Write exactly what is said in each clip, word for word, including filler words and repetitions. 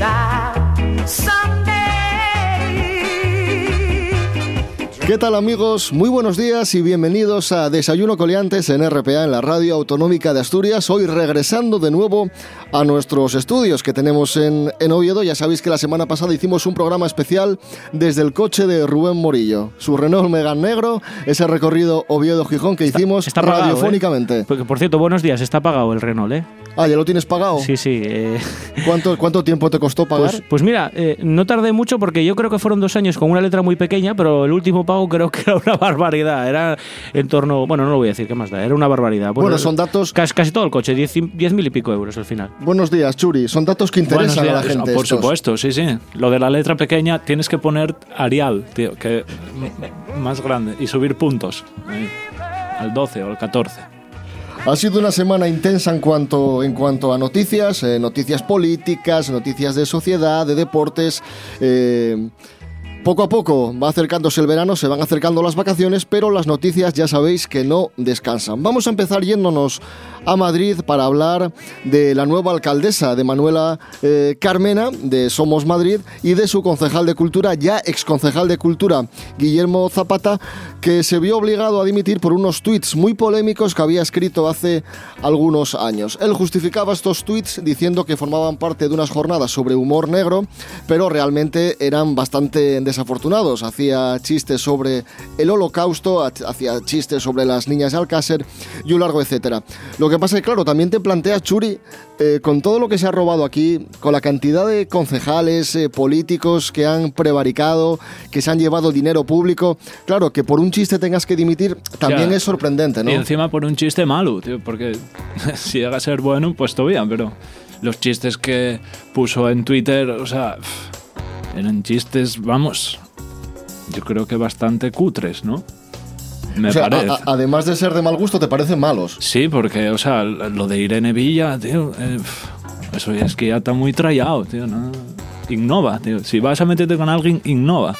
¿Qué tal, amigos? Muy buenos días y bienvenidos a Desayuno Coliantes en R P A, en la Radio Autonómica de Asturias. Hoy regresando de nuevo a nuestros estudios que tenemos en, en Oviedo. Ya sabéis que la semana pasada hicimos un programa especial desde el coche de Rubén Morillo, su Renault Megane negro, ese recorrido Oviedo-Gijón que está, hicimos está pagado, radiofónicamente. ¿eh? Porque, por cierto, buenos días, está pagado el Renault, ¿eh? Ah, ¿ya lo tienes pagado? Sí, sí. Eh... ¿Cuánto, ¿Cuánto tiempo te costó pagar? Pues, pues mira, eh, no tardé mucho porque yo creo que fueron dos años con una letra muy pequeña, pero el último pago creo que era una barbaridad. Era en torno... Bueno, no lo voy a decir, ¿qué más da? Era una barbaridad. Bueno, bueno son datos... Casi, casi todo el coche, diez, diez mil y pico euros al final. Buenos días, Churi. Son datos que interesan a la gente. Por estos. supuesto, sí, sí. Lo de la letra pequeña tienes que poner Arial, tío, que más grande, y subir puntos eh, al doce o al catorce. Ha sido una semana intensa en cuanto, en cuanto a noticias, eh, noticias políticas, noticias de sociedad, de deportes. Eh, poco a poco va acercándose el verano, se van acercando las vacaciones, pero las noticias ya sabéis que no descansan. Vamos a empezar yéndonos a Madrid para hablar de la nueva alcaldesa, de Manuela eh, Carmena, de Somos Madrid, y de su concejal de Cultura, ya exconcejal de Cultura, Guillermo Zapata, que se vio obligado a dimitir por unos tuits muy polémicos que había escrito hace algunos años. Él justificaba estos tuits diciendo que formaban parte de unas jornadas sobre humor negro, pero realmente eran bastante desafortunados. Hacía chistes sobre el Holocausto, hacía chistes sobre las niñas de Alcácer y un largo etcétera. Lo que pasa es que, claro, también te planteas, Churi, eh, con todo lo que se ha robado aquí, con la cantidad de concejales, eh, políticos que han prevaricado, que se han llevado dinero público, claro, que por un chiste tengas que dimitir también ya es sorprendente, ¿no? Y encima por un chiste malo, tío, porque si llega a ser bueno, pues todo bien, pero los chistes que puso en Twitter, o sea, eran chistes, vamos, yo creo que bastante cutres, ¿no? Me o sea, parece. A, a, además de ser de mal gusto, ¿te parecen malos? Sí, porque, o sea, lo de Irene Villa, tío, eh, eso es que ya está muy trallado, tío, ¿no? Innova, tío. Si vas a meterte con alguien, innova.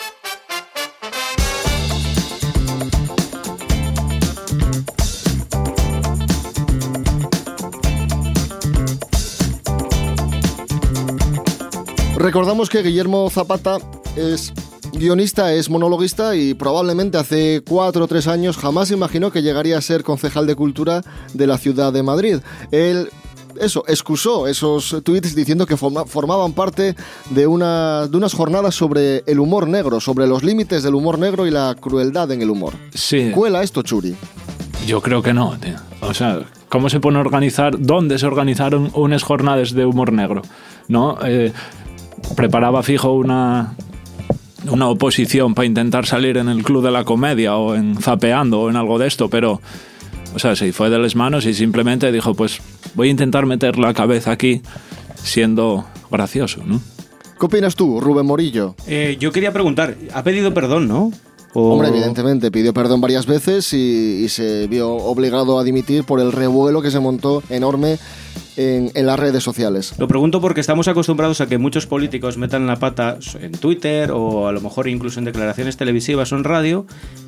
Recordamos que Guillermo Zapata es guionista, es monologuista y probablemente hace cuatro o tres años jamás imaginó que llegaría a ser concejal de Cultura de la ciudad de Madrid. Él, eso, excusó esos tweets diciendo que forma, formaban parte de, una, de unas jornadas sobre el humor negro, sobre los límites del humor negro y la crueldad en el humor. Sí. ¿Cuela esto, Churi? Yo creo que no, tío. O sea, ¿cómo se pone a organizar? ¿Dónde se organizaron unas jornadas de humor negro? ¿No? Eh, preparaba fijo una... una oposición para intentar salir en el Club de la Comedia o en Zapeando o en algo de esto, pero o sea, se fue de las manos y simplemente dijo, pues voy a intentar meter la cabeza aquí siendo gracioso, ¿no? ¿Qué opinas tú, Rubén Morillo? Eh, yo quería preguntar, ¿ha pedido perdón, no? O... Hombre, evidentemente, pidió perdón varias veces y, y se vio obligado a dimitir por el revuelo que se montó enorme en, en las redes sociales. Lo pregunto porque estamos acostumbrados a que muchos políticos metan la pata en Twitter o a lo mejor incluso en declaraciones televisivas o en radio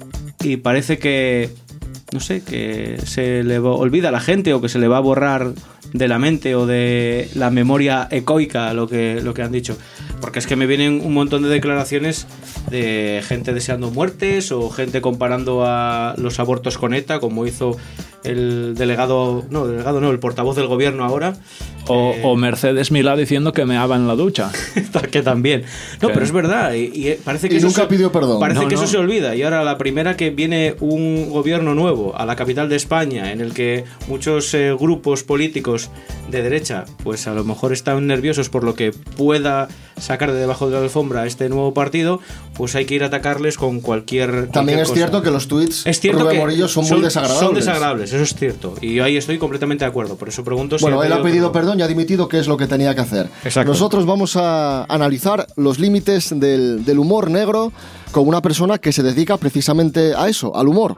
y parece que, no sé, que se le olvida a la gente o que se le va a borrar de la mente o de la memoria ecoica lo que, lo que han dicho. Porque es que me vienen un montón de declaraciones de gente deseando muertes o gente comparando a los abortos con ETA, como hizo el delegado, no, delegado no, el portavoz del gobierno ahora. O, eh, o Mercedes Milá diciendo que meaba en la ducha. que también. No, ¿Qué? Pero es verdad. Y, y parece que y eso nunca se, pidió perdón. Parece no, que no. eso se olvida. Y ahora la primera que viene un gobierno nuevo a la capital de España, en el que muchos eh, grupos políticos de derecha, pues a lo mejor están nerviosos por lo que pueda sacar de debajo de la alfombra este nuevo partido, pues hay que ir a atacarles con cualquier, cualquier También es cosa. cierto que los tweets es cierto Rubén que Morillo son, son muy desagradables. Son desagradables, eso es cierto. Y ahí estoy completamente de acuerdo. Por eso pregunto si Bueno, ha él ha pedido perdón. perdón y ha dimitido qué es lo que tenía que hacer. Exacto. Nosotros vamos a analizar los límites del, del humor negro con una persona que se dedica precisamente a eso, al humor.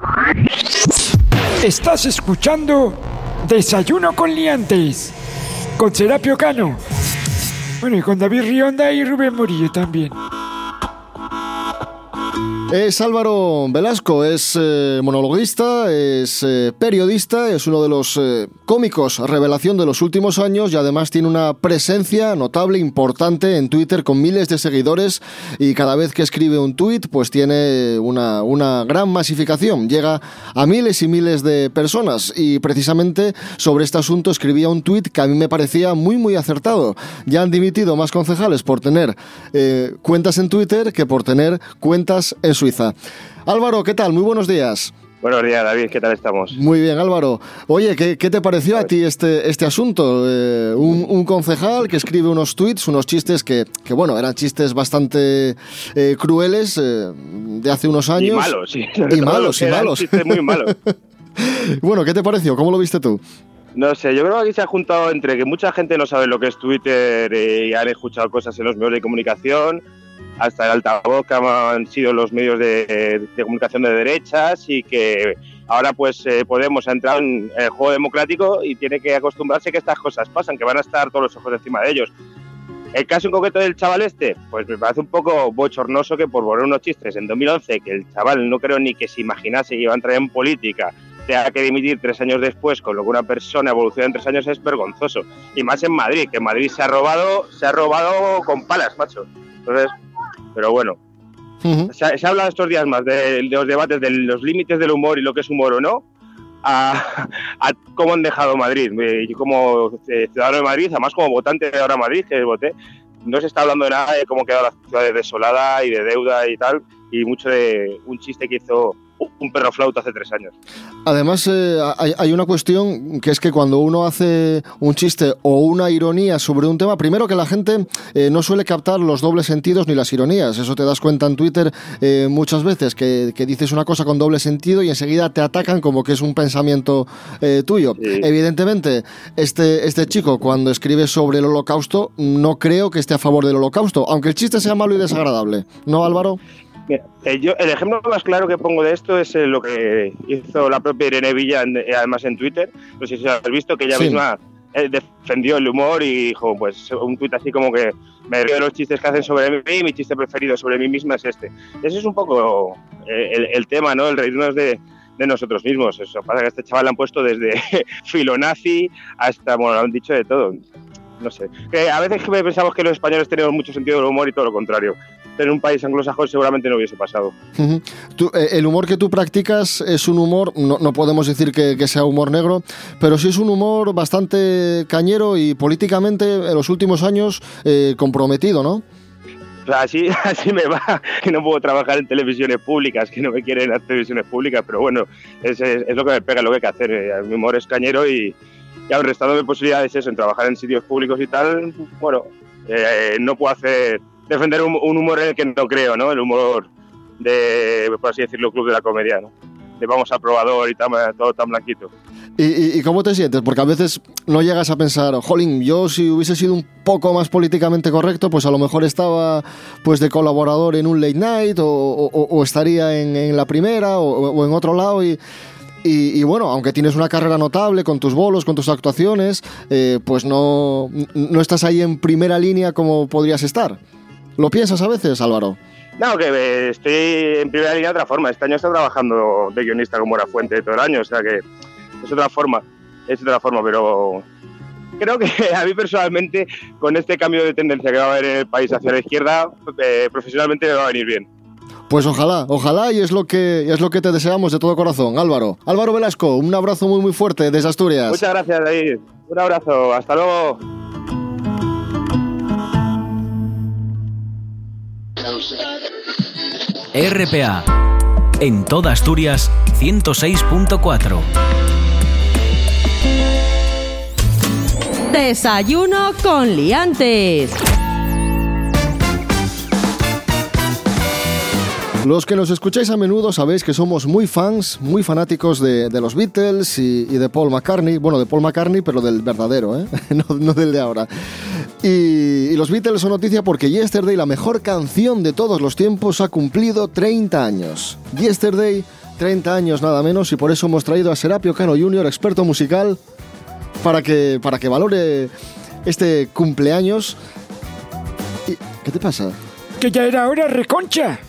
Estás escuchando Desayuno con Liantes, con Serapio Cano. Bueno, y con David Rionda y Rubén Morillo también. Es Álvaro Velasco, es eh, monologuista, es eh, periodista, es uno de los eh, cómicos revelación de los últimos años y además tiene una presencia notable, importante en Twitter con miles de seguidores y cada vez que escribe un tuit pues tiene una, una gran masificación, llega a miles y miles de personas y precisamente sobre este asunto escribía un tuit que a mí me parecía muy muy acertado. Ya han dimitido más concejales por tener eh, cuentas en Twitter que por tener cuentas en Suiza. Álvaro, ¿qué tal? Muy buenos días. Buenos días, David, ¿qué tal estamos? Muy bien, Álvaro. Oye, ¿qué, qué te pareció a ti este, este asunto? Eh, un, un concejal que escribe unos tweets, unos chistes que, que bueno, eran chistes bastante eh, crueles eh, de hace unos años. Y malos, sí. Y malos, y malos. Chistes muy malos. Bueno, ¿qué te pareció? ¿Cómo lo viste tú? No sé, yo creo que aquí se ha juntado entre que mucha gente no sabe lo que es Twitter y han escuchado cosas en los medios de comunicación, hasta el altavoz que han sido los medios de, de comunicación de derechas y que ahora pues eh, Podemos ha entrado en el juego democrático y tiene que acostumbrarse que estas cosas pasan, que van a estar todos los ojos encima de ellos. El caso en concreto del chaval este, pues me parece un poco bochornoso que por poner unos chistes en dos mil once, que el chaval no creo ni que se imaginase que iba a entrar en política, tenga que dimitir tres años después, con lo que una persona evoluciona en tres años es vergonzoso. Y más en Madrid, que en Madrid se ha robado, se ha robado con palas, macho. Entonces, pero bueno, uh-huh. se, ha, se ha hablado estos días más de, de los debates de los límites del humor y lo que es humor o no, a, a cómo han dejado Madrid. Yo como ciudadano de Madrid, además como votante de ahora Madrid, que voté, no se está hablando de nada de cómo queda la ciudad desolada y de deuda y tal, y mucho de un chiste que hizo un perro flauta hace tres años. Además, eh, hay, hay una cuestión que es que cuando uno hace un chiste o una ironía sobre un tema, primero que la gente eh, no suele captar los dobles sentidos ni las ironías. Eso te das cuenta en Twitter eh, muchas veces, que, que dices una cosa con doble sentido y enseguida te atacan como que es un pensamiento eh, tuyo. Sí. Evidentemente, este, este chico cuando escribe sobre el holocausto, no creo que esté a favor del holocausto, aunque el chiste sea malo y desagradable. ¿No, Álvaro? Mira, eh, yo, el ejemplo más claro que pongo de esto es eh, lo que hizo la propia Irene Villa, en, eh, además en Twitter. No sé si has visto que ella sí. misma eh, defendió el humor y dijo, pues un tuit así como que me río de los chistes que hacen sobre mí y mi chiste preferido sobre mí misma es este. Ese es un poco eh, el, el tema, ¿no? El reírnos de, de nosotros mismos. Eso pasa que a este chaval le han puesto desde filonazi hasta, bueno, lo han dicho de todo. No sé. Que a veces pensamos que los españoles tenemos mucho sentido del humor y todo lo contrario. En un país anglosajón seguramente no hubiese pasado. Uh-huh. Tú, eh, el humor que tú practicas es un humor, no, no podemos decir que, que sea humor negro, pero sí es un humor bastante cañero y políticamente en los últimos años eh, comprometido, ¿no? O sea, así, así me va, que no puedo trabajar en televisiones públicas, que no me quieren las televisiones públicas, pero bueno, es, es, es lo que me pega, lo que hay que hacer. Mi humor es cañero y, y aún restándome posibilidades eso, en trabajar en sitios públicos y tal, bueno, eh, no puedo hacer... defender un, un humor en el que no creo, ¿no? El humor de, por así decirlo, club de la comedia, ¿no? De vamos al probador y tan, todo tan blanquito. ¿Y, y, ¿Y cómo te sientes? Porque a veces no llegas a pensar, jolín, yo si hubiese sido un poco más políticamente correcto, pues a lo mejor estaba pues de colaborador en un late night o, o, o estaría en, en la primera o, o en otro lado y... Y, y bueno, aunque tienes una carrera notable con tus bolos, con tus actuaciones, eh, pues no, no estás ahí en primera línea como podrías estar. ¿Lo piensas a veces, Álvaro? No, que estoy en primera línea de otra forma. Este año estoy trabajando de guionista como Hora Fuente todo el año, o sea que es otra forma, es otra forma, pero creo que a mí personalmente, con este cambio de tendencia que va a haber en el país hacia la izquierda, eh, profesionalmente me va a venir bien. Pues ojalá, ojalá y es lo que es lo que te deseamos de todo corazón, Álvaro. Álvaro Velasco, un abrazo muy muy fuerte desde Asturias. Muchas gracias, David. Un abrazo, hasta luego. R P A, en toda Asturias, ciento seis punto cuatro. Desayuno con liantes. Los que nos escucháis a menudo sabéis que somos muy fans, muy fanáticos de, de los Beatles y, y de Paul McCartney. Bueno, de Paul McCartney, pero del verdadero, ¿eh? no, no del de ahora. Y, y los Beatles son noticia porque Yesterday, la mejor canción de todos los tiempos, ha cumplido treinta años. Yesterday, treinta años nada menos, y por eso hemos traído a Serapio Cano junior, experto musical, para que, para que valore este cumpleaños. ¿Y qué te pasa? Que ya era hora, reconcha.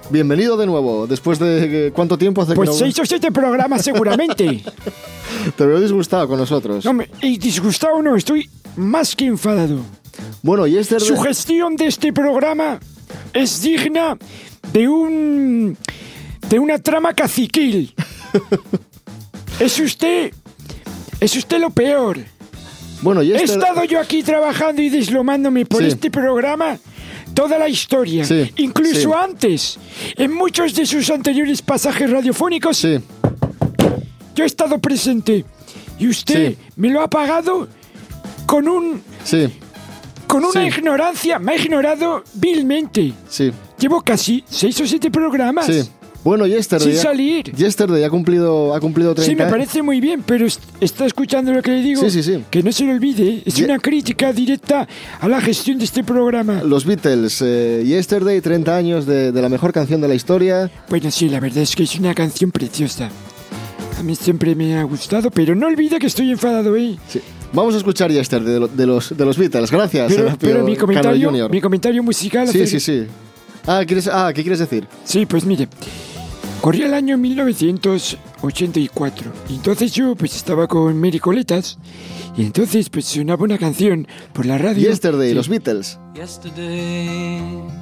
Bienvenido de nuevo. Después de... ¿Cuánto tiempo hace Pues que no...? seis o siete programas seguramente. Te veo disgustado con nosotros. No, me- y disgustado no, estoy más que enfadado. Bueno, y este... Su gestión de este programa es digna de un... de una trama caciquil. Es usted... Es usted lo peor. Bueno, y He este... estado yo aquí trabajando y deslomándome por Sí. este programa toda la historia, Sí, incluso sí. antes, en muchos de sus anteriores pasajes radiofónicos, Sí, yo he estado presente y usted Sí. me lo ha pagado con un sí, con una Sí. ignorancia, me ha ignorado vilmente. sí, Llevo casi seis o siete programas. sí. Bueno, Yesterday... Sin ha- salir. Yesterday ha cumplido, ha cumplido treinta... Sí, me parece muy bien, pero est- está escuchando lo que le digo. Sí, sí, sí. Que no se lo olvide. Es Ye- una crítica directa a la gestión de este programa. Los Beatles, eh, Yesterday, treinta años de, de la mejor canción de la historia. Bueno, sí, la verdad es que es una canción preciosa. A mí siempre me ha gustado, pero no olvide que estoy enfadado, ¿eh? Sí. Vamos a escuchar Yesterday de, lo- de los, de los Beatles. Gracias, Pero, Serapio pero mi Cano comentario, Junior. mi comentario musical... Sí, acerca- sí, sí. Ah, ¿quieres, ah, ¿qué quieres decir? Sí, pues mire, corría el año mil novecientos ochenta y cuatro y entonces yo pues estaba con Mary Coletas y entonces pues sonaba una canción por la radio. Yesterday, Sí. los Beatles. Yesterday,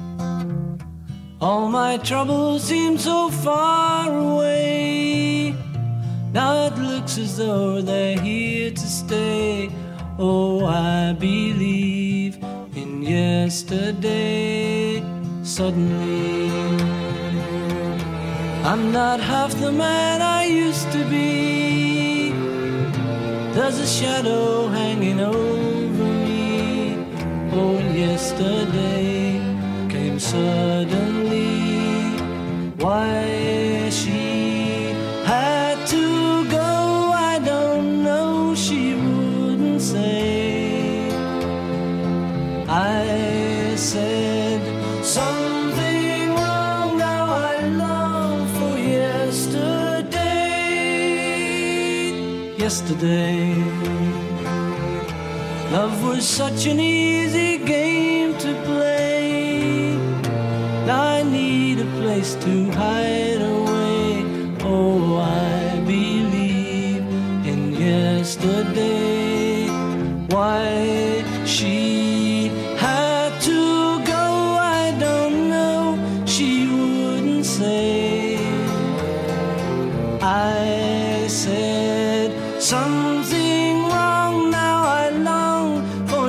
all my troubles seem so far away. Now it looks as though they're here to stay. Oh, I believe in yesterday. Suddenly, I'm not half the man I used to be. There's a shadow hanging over me. Oh, yesterday came suddenly. Why she had to go, I don't know, she wouldn't say. I said something wrong, now I long for yesterday. Yesterday, love was such an easy game to play. Now I need a place to hide away. Oh, I believe in yesterday. Why she had to go, I don't know, she wouldn't say. I said something wrong, now I long for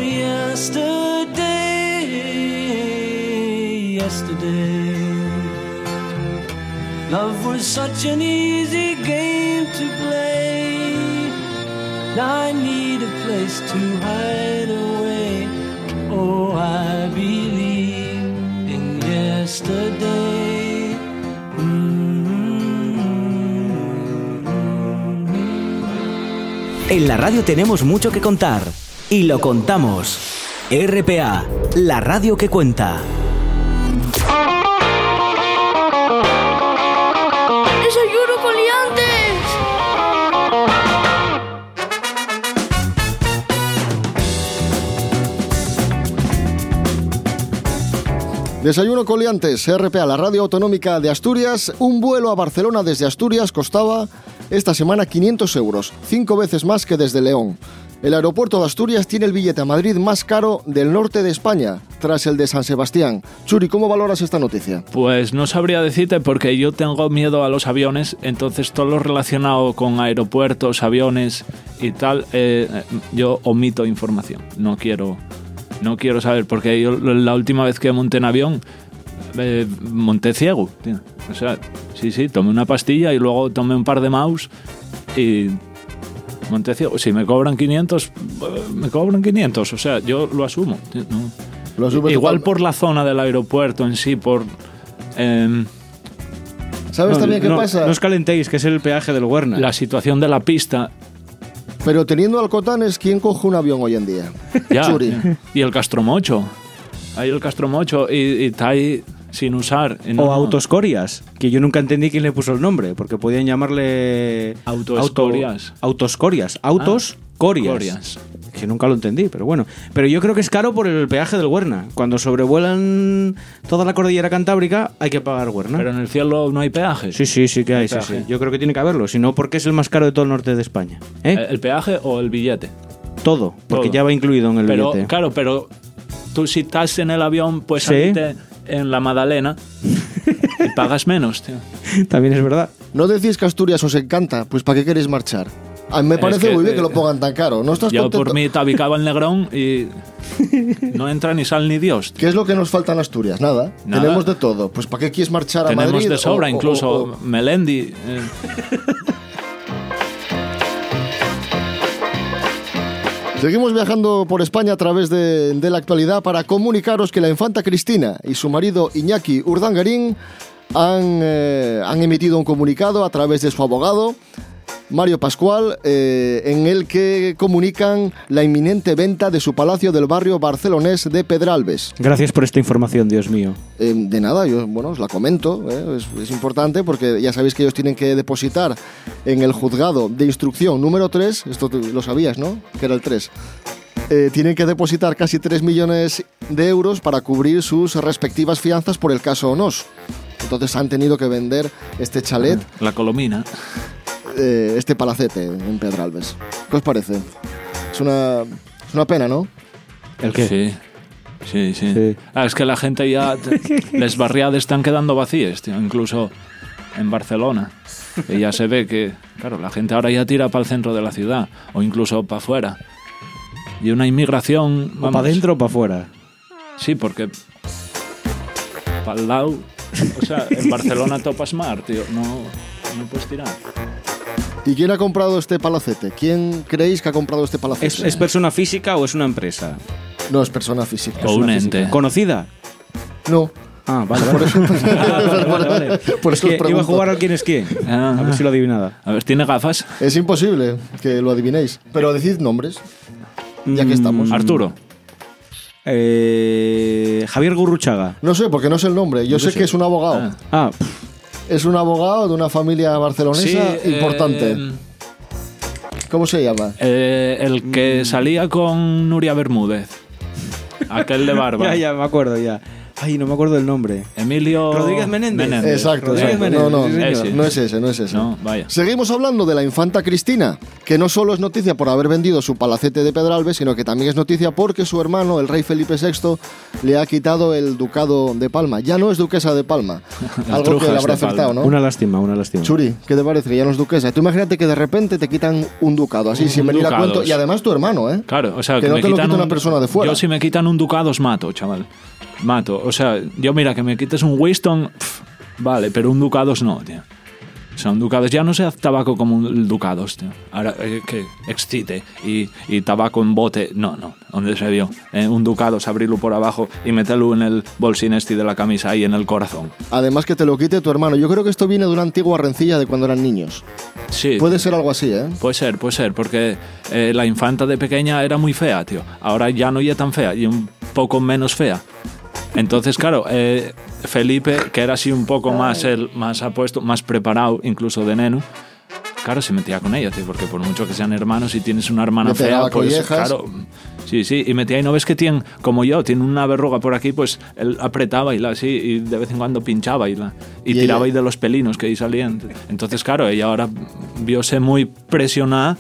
yesterday. Yesterday, love was such an easy game to play. Now I need a place to hide away. Oh, I believe in yesterday. En la radio tenemos mucho que contar y lo contamos. R P A, la radio que cuenta. ¡Desayuno con liantes! Desayuno Coliantes, R P A, la radio autonómica de Asturias. Un vuelo a Barcelona desde Asturias costaba esta semana quinientos euros, cinco veces más que desde León. El aeropuerto de Asturias tiene el billete a Madrid más caro del norte de España, tras el de San Sebastián. Churi, ¿cómo valoras esta noticia? Pues no sabría decirte porque yo tengo miedo a los aviones, entonces todo lo relacionado con aeropuertos, aviones y tal, eh, yo omito información. No quiero, no quiero saber, porque yo la última vez que monté en avión, eh, monté ciego, tío. O sea, sí, sí, tomé una pastilla y luego tomé un par de mouse y monté ciego. Si me cobran quinientos, me cobran quinientos, o sea, yo lo asumo. Tío, no. Lo asumes Igual total- por la zona del aeropuerto en sí, por... Eh, ¿Sabes No, también qué no, pasa? No os calentéis, que es el peaje del Huerna. la situación de la pista. Pero teniendo alcotanes, ¿quién coge un avión hoy en día? Ya, Churi. ya. Y el Castromocho. Hay el Castromocho y, y está ahí sin usar. Y no- O Autoscorias, que yo nunca entendí quién le puso el nombre, porque podían llamarle... Autoescorias. Auto- Autoscorias. Autoscorias. Corias. que nunca lo entendí, pero bueno. Pero yo creo que es caro por el peaje del Huerna. Cuando sobrevuelan toda la cordillera cantábrica hay que pagar Huerna. Pero en el cielo no hay peaje. Sí, sí, sí que hay. Sí, sí. Yo creo que tiene que haberlo, si no, porque es el más caro de todo el norte de España. ¿Eh? ¿El peaje o el billete? Todo, porque Todo. ya va incluido en el pero, billete. Claro, pero tú si estás en el avión, pues Sí. salite en la Madalena y pagas menos, tío. También es verdad. ¿No decís que Asturias os encanta? Pues ¿para qué queréis marchar? A mí me Es parece que, muy bien eh, que lo pongan tan caro. ¿No estás Yo contento? por mí tabicaba el Negrón y no entra ni sal ni Dios. ¿Qué es lo que nos falta en Asturias? Nada. Nada. Tenemos de todo. Pues ¿para qué quieres marchar a Tenemos Madrid? de sobra, O- o- incluso o- o- Melendi. eh, Seguimos viajando por España a través de, de la actualidad para comunicaros que la infanta Cristina y su marido Iñaki Urdangarín han, eh, han emitido un comunicado a través de su abogado, Mario Pascual, eh, en el que comunican la inminente venta de su palacio del barrio barcelonés de Pedralbes. Gracias por esta información, Dios mío. Eh, de nada, yo bueno, os la comento, eh, es, es importante porque ya sabéis que ellos tienen que depositar en el juzgado de instrucción número tres, esto tú lo sabías, ¿no? Que era el tres. Eh, tienen que depositar casi tres millones de euros para cubrir sus respectivas fianzas por el caso Onós. Entonces han tenido que vender este chalet, La Colomina. eh, este palacete en Pedralbes. ¿Qué os parece? Es una, es una pena, ¿no? ¿El qué? Sí. Sí, sí. Sí. Ah, es que la gente ya... Las barriadas están quedando vacías, tío. Incluso en Barcelona. Y ya se ve que, claro, la gente ahora ya tira para el centro de la ciudad. O incluso para afuera. Y una inmigración... ¿O para adentro o para afuera? Sí, porque... Para el lado... O sea, en Barcelona topas mar, tío. No, no puedes tirar. ¿Y quién ha comprado este palacete? ¿Quién creéis que ha comprado este palacete? ¿Es, ¿Es persona física o es una empresa? No, es persona física. O un ente. ¿Conocida? No. Ah, vale, vale. Por eso, Ah, vale, vale, vale. por Es eso os que iba a pregunto. jugar al quién es quién. Ah, A ver si lo adivinaba. A ver, ¿tiene gafas? Es imposible que lo adivinéis. Pero decid nombres, ya que estamos. Arturo. Eh, Javier Gurruchaga. No sé, porque no sé el nombre. Yo sé que es un abogado. Ah. Ah, Es un abogado de una familia barcelonesa Sí, importante. eh, ¿Cómo se llama? eh, el que salía con Nuria Bermúdez. Aquel de barba. ya, ya, me acuerdo, ya. Ay, no me acuerdo del nombre. Emilio Rodríguez Menéndez. Exacto, Rodríguez exacto. Menéndez, No, no, sí, señor. Ese. no es ese, no es ese. No, vaya. Seguimos hablando de la infanta Cristina, que no solo es noticia por haber vendido su palacete de Pedralbes, sino que también es noticia porque su hermano, el rey Felipe sexto, le ha quitado el ducado de Palma. Ya no es duquesa de Palma. Las Algo que trujas le habrá de Palma. afectado, ¿no? Una lástima, una lástima. Churi, ¿qué te parece? Que ya no es duquesa. Tú imagínate que de repente te quitan un ducado, así, Un sin venir a ducados. cuento. Y además tu hermano, ¿eh? Claro, o sea, Que no me te lo quitan quita una un- persona de fuera. Yo si me quitan un ducado os mato, chaval. Mato. O sea, yo mira, que me quites un Winston, pf, vale, pero un ducados no, tío. O sea, un ducados ya no se hace tabaco como un ducados, tío. Ahora, eh, que excite y, y tabaco en bote, no, no. ¿Dónde se vio? Eh, un ducados, abrirlo por abajo y meterlo en el bolsín este de la camisa ahí en el corazón. Además que te lo quite tu hermano. Yo creo que esto viene de una antigua rencilla de cuando eran niños. Sí. Puede ser algo así, ¿eh? Puede ser, puede ser, porque eh, la infanta de pequeña era muy fea, tío. Ahora ya no es tan fea y un poco menos fea. Entonces, claro, eh, Felipe, que era así un poco más, el, más apuesto, más preparado, incluso de neno, claro, se metía con ella, tío, porque por mucho que sean hermanos, si tienes una hermana Le fea, pegaba pues collejas. claro, sí, sí, y metía y no ves que tienen, como yo, tiene una verruga por aquí, pues él apretaba y la así, y de vez en cuando pinchaba y la y, Y tiraba ella- ahí de los pelinos que ahí salían. Entonces, claro, ella ahora viose muy presionada.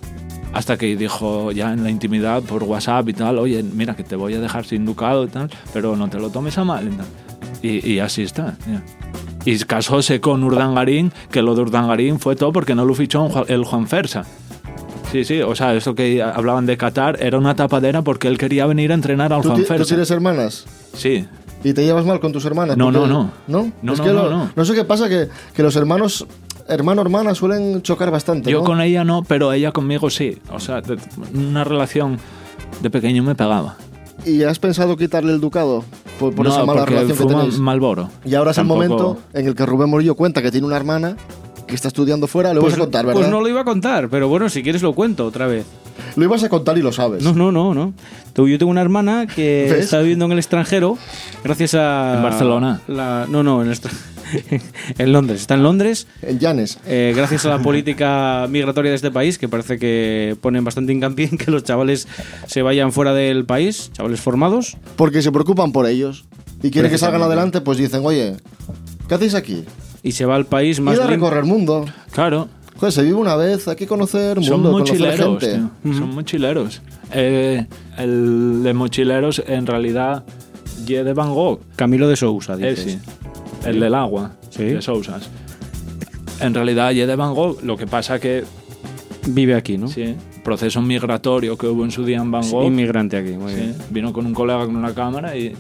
Hasta que dijo ya en la intimidad por WhatsApp y tal, oye, mira que te voy a dejar sin ducado y tal, pero no te lo tomes a mal y tal. Y, y así está. Ya. Y casóse con Urdangarín, que lo de Urdangarín fue todo porque no lo fichó un Ju- el Juan Fersa. Sí, sí, o sea, esto que hablaban de Qatar era una tapadera porque él quería venir a entrenar al ¿Tú, Juan ti- tú Fersa. tienes hermanas? Sí. ¿Y te llevas mal con tus hermanas? No, Porque- no, no. ¿No? No, Es no, que no, lo- no. no sé qué pasa, que, que los hermanos, hermano hermana suelen chocar bastante, Yo ¿no? con ella no, pero ella conmigo sí. O sea, de- una relación de pequeño me pegaba. ¿Y has pensado quitarle el ducado por, por no, esa mala porque relación que fuma tenéis? Malboro. Y ahora es Tampoco- el momento en el que Rubén Morillo cuenta que tiene una hermana que está estudiando fuera. Lo Pues, vas a contar, ¿verdad? pues no lo iba a contar, pero bueno, si quieres lo cuento otra vez. Lo ibas a contar y lo sabes. No, no, no, no. Tú- Yo tengo una hermana que ¿Ves? está viviendo en el extranjero gracias a... ¿En Barcelona? La, no, no, en el, extra- En Londres. Está en Londres. En Llanes. Eh, gracias a la política migratoria de este país, que parece que ponen bastante hincapié en que los chavales se vayan fuera del país, chavales formados. Porque se preocupan por ellos. Y quieren que salgan adelante, pues dicen, oye, ¿qué hacéis aquí? Y se va al país más... Ir a lim- recorrer mundo. Claro. Joder, se vive una vez, hay que conocer mundo, Son conocer mochileros, gente. tío. Son mochileros. Eh, el de mochileros en realidad ye de Van Gogh. Camilo de Sousa, Eh, dices. sí. El del agua, Sí. de Sousas. En realidad ye de Van Gogh, lo que pasa que Vive aquí, ¿no? sí, proceso migratorio que hubo en su día en Van Sí, Gogh. inmigrante aquí, muy Sí, bien. vino con un colega con una cámara y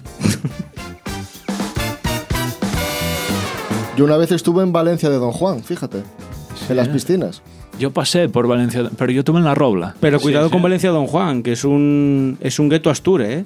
Yo una vez estuve en Valencia de Don Juan, fíjate, en las piscinas. yo pasé por Valencia, pero yo tuve en la Robla. Pero cuidado Sí, con sí. Valencia Don Juan, que es un es un gueto asture, ¿eh?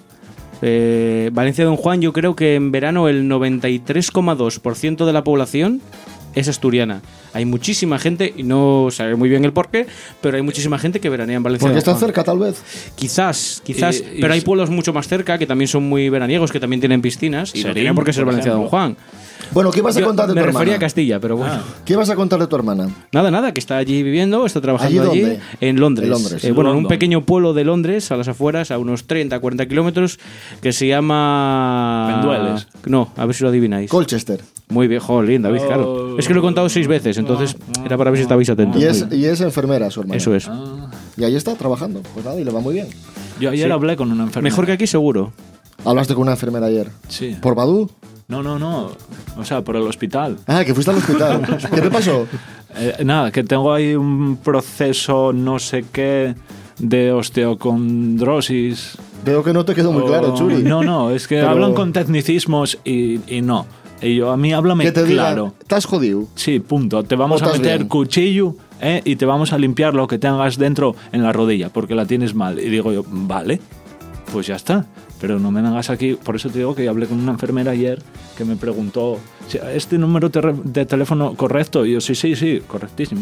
Eh, Valencia Don Juan, yo creo que en verano el noventa y tres coma dos por ciento de la población es asturiana. Hay muchísima gente, y no sabe muy bien el porqué, pero hay muchísima gente que veranea en Valencia Porque Don está Juan. cerca, tal vez. Quizás, quizás, Y- y pero hay se- pueblos mucho más cerca que también son muy veraniegos, que también tienen piscinas, y no Serín, tiene por qué ser por Valencia Don ejemplo. Juan. Bueno, ¿qué vas a Yo contar de me tu refería hermana? a Castilla, pero bueno. Ah. ¿Qué vas a contar de tu hermana? Nada, nada, que está allí viviendo, está trabajando ¿Allí allí, dónde? en Londres. En Londres. Eh, bueno, en un London. pequeño pueblo de Londres, a las afueras, a unos treinta, cuarenta kilómetros, que se llama... Pendueles. No, a ver si lo adivináis. Colchester. Muy viejo, lindo, David, Oh. claro. Es que lo he contado seis veces, entonces era para ver si estabais atentos. Y es, Muy bien. y es enfermera su hermana. Eso es. Y ahí está, trabajando. Pues nada, y le va muy bien. Yo ayer Sí. hablé con una enfermera. Mejor que aquí, seguro. Hablaste con una enfermera ayer. Sí. ¿Por Badú? No, no, no. O sea, por el hospital. Ah, que fuiste al hospital. ¿Qué te pasó? Eh, nada, que tengo ahí un proceso no sé qué de osteocondrosis. Veo que no te quedó muy o- claro, Churi. No, no, es que Pero- hablan con tecnicismos y, y no. Y yo, a mí háblame Que te claro. diga, ¿estás jodido? Sí, punto. Te vamos ¿O a estás meter bien? cuchillo eh, y te vamos a limpiar lo que tengas dentro en la rodilla porque la tienes mal. Y digo yo, vale, pues ya está. Pero no me vengas aquí. Por eso te digo que hablé con una enfermera ayer que me preguntó, ¿este número de, re- de teléfono correcto? Y yo, sí, sí, sí, correctísimo.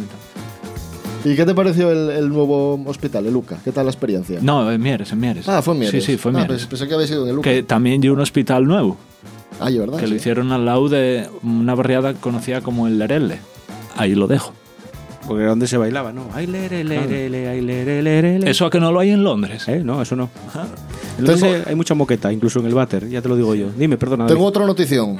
¿Y qué te pareció el, el nuevo hospital, el Luca? ¿Qué tal la experiencia? No, en Mieres, en Mieres. Ah, fue en Mieres. Sí, sí, fue en Ah, Mieres. pues pensé que había sido en el Luca. Que también hay un hospital nuevo, Ay, ¿verdad? que Sí. lo hicieron al lado de una barriada conocida como el Lerelle. Ahí lo dejo. Porque era donde se bailaba, ¿no? Ay, lere, lere, lere, ay, lere, lere, lere. Eso a que no lo hay en Londres. ¿Eh? No, eso no. En Londres Tengo- hay- hay mucha moqueta, incluso en el váter, ya te lo digo yo. Dime, perdona. Tengo David. otra notición.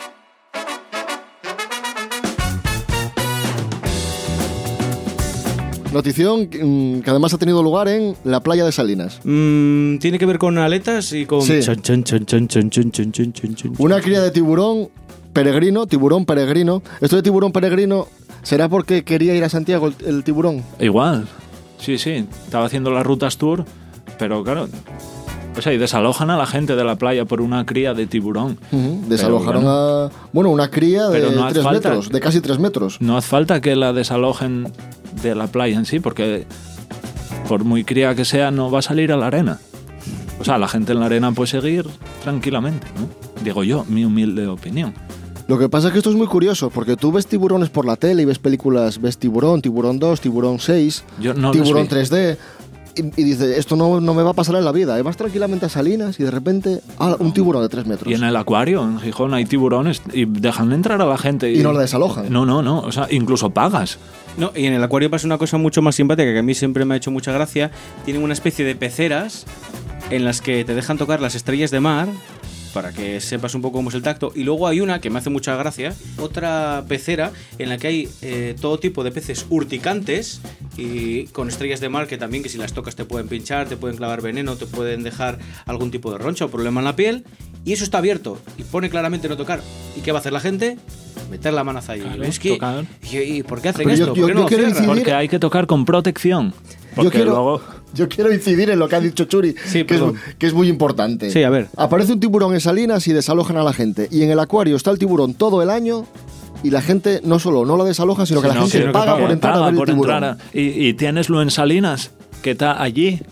Notición mm, que además ha tenido lugar en la playa de Salinas. Mm, tiene que ver con aletas y con... Sí. Chon, chon, chon, chon, chon, chon, chon, chon, chon, chon. Una cría de tiburón peregrino, tiburón peregrino. Esto de tiburón peregrino será porque quería ir a Santiago el, el tiburón. Igual. Sí, sí. Estaba haciendo las rutas tour, pero claro. O sea, y desalojan a la gente de la playa por una cría de tiburón. Ujú. Desalojaron bueno. a. Bueno, una cría de Pero no hace tres falta. metros, de casi tres metros. No hace falta que la desalojen de la playa en sí, porque por muy cría que sea, no va a salir a la arena. O sea, la gente en la arena puede seguir tranquilamente, ¿no? Digo yo, mi humilde opinión. Lo que pasa es que esto es muy curioso, porque tú ves tiburones por la tele y ves películas, ves Tiburón, Tiburón dos, Tiburón seis, Yo no los Tiburón vi. tres D, y, y dices, esto no, no me va a pasar en la vida. Y vas tranquilamente a Salinas y de repente, ah, un tiburón de tres metros. Y en el acuario, en Gijón, hay tiburones y dejan entrar a la gente. Y, Y no la desalojan. No, no, no. O sea, incluso pagas. No, y en el acuario pasa una cosa mucho más simpática que a mí siempre me ha hecho mucha gracia. Tienen una especie de peceras en las que te dejan tocar las estrellas de mar para que sepas un poco cómo es el tacto. Y luego hay una que me hace mucha gracia, otra pecera en la que hay eh, todo tipo de peces urticantes y con estrellas de mar que también, que si las tocas te pueden pinchar, te pueden clavar veneno, te pueden dejar algún tipo de roncha o problema en la piel. Y eso está abierto y pone claramente no tocar. ¿Y qué va a hacer la gente? Meter la manaza ahí. Claro, es que, tocar. ¿y, y por qué hacen Pero yo- esto? yo- ¿Por qué no yo lo quiero cierran? incidir- Porque hay que tocar con protección. Porque Yo quiero, luego... yo quiero incidir en lo que ha dicho Churi, Sí, que, es, perdón. que es muy importante. Sí, a ver. Aparece un tiburón en Salinas y desalojan a la gente. Y en el acuario está el tiburón todo el año y la gente no solo no la desaloja, sino que la No, gente sino que paga paga, por entrar a paga ver el por tiburón. entrar a- y, y tieneslo en Salinas, que está allí.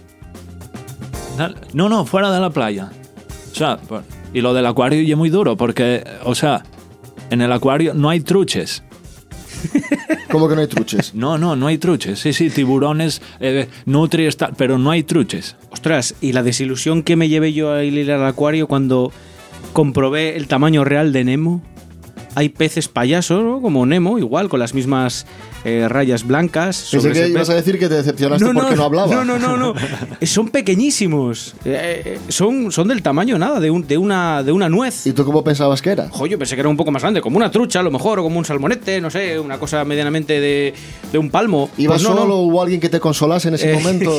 No, no, fuera de la playa. O sea, por- y lo del acuario y es muy duro, porque, o sea, en el acuario no hay truches. ¿Cómo que no hay truches? No, no, no hay truches. Sí, sí, tiburones, eh, nutrias, tal, pero no hay truches. Ostras, y la desilusión que me llevé yo a ir al acuario cuando comprobé el tamaño real de Nemo. hay peces payasos, ¿no? Como Nemo, igual, con las mismas eh, rayas blancas. Pensé que ibas a decir que te decepcionaste no, no, porque no hablaba. No, no, no, no. Son pequeñísimos. Eh, son, son del tamaño, nada, de, un, de, una, de una nuez. ¿Y tú cómo pensabas que era? Jo, yo pensé que era un poco más grande, como una trucha a lo mejor, o como un salmonete, no sé, una cosa medianamente de, de un palmo. ¿Ibas pues no, solo no. o hubo alguien que te consolase en ese Eh, momento?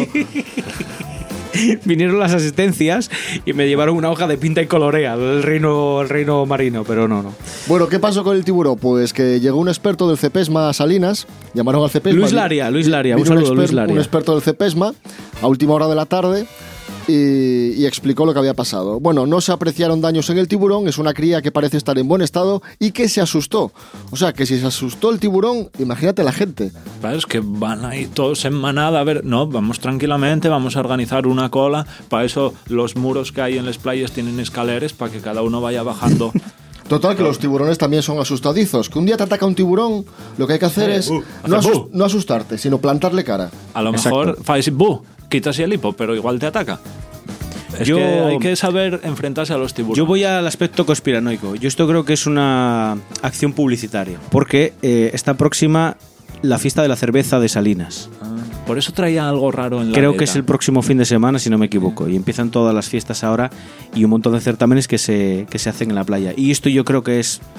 Vinieron las asistencias y me llevaron una hoja de pinta y colorea, el reino, el reino marino, pero no, no. Bueno, ¿qué pasó con el tiburón? Pues que llegó un experto del CEPESMA a Salinas, llamaron al CEPESMA. Luis Laria, Luis Laria, un vino saludo, un Luis Laria. Un experto del CEPESMA a última hora de la tarde. Y, y explicó lo que había pasado. Bueno, no se apreciaron daños en el tiburón, es una cría que parece estar en buen estado y que se asustó. O sea, que si se asustó el tiburón, imagínate la gente. Claro, es que van ahí todos en manada a ver, no, vamos tranquilamente, vamos a organizar una cola, para eso los muros que hay en las playas tienen escaleras para que cada uno vaya bajando. Total, que los tiburones también son asustadizos. Que un día te ataca un tiburón, lo que hay que hacer Eh, es uh, no, hacer asus- bu. no asustarte, sino plantarle cara. A lo Exacto. mejor, fais bu, quitas el hipo, pero igual te ataca. Es Yo- que hay que saber enfrentarse a los tiburones. Yo voy al aspecto conspiranoico. Yo esto creo que es una acción publicitaria, porque eh, está próxima la fiesta de la cerveza de Salinas. Ah, por eso traía algo raro en la Creo aleta. que es el próximo fin de semana, si no me equivoco. Y empiezan todas las fiestas ahora y un montón de certámenes que se, que se hacen en la playa. Y esto yo creo que es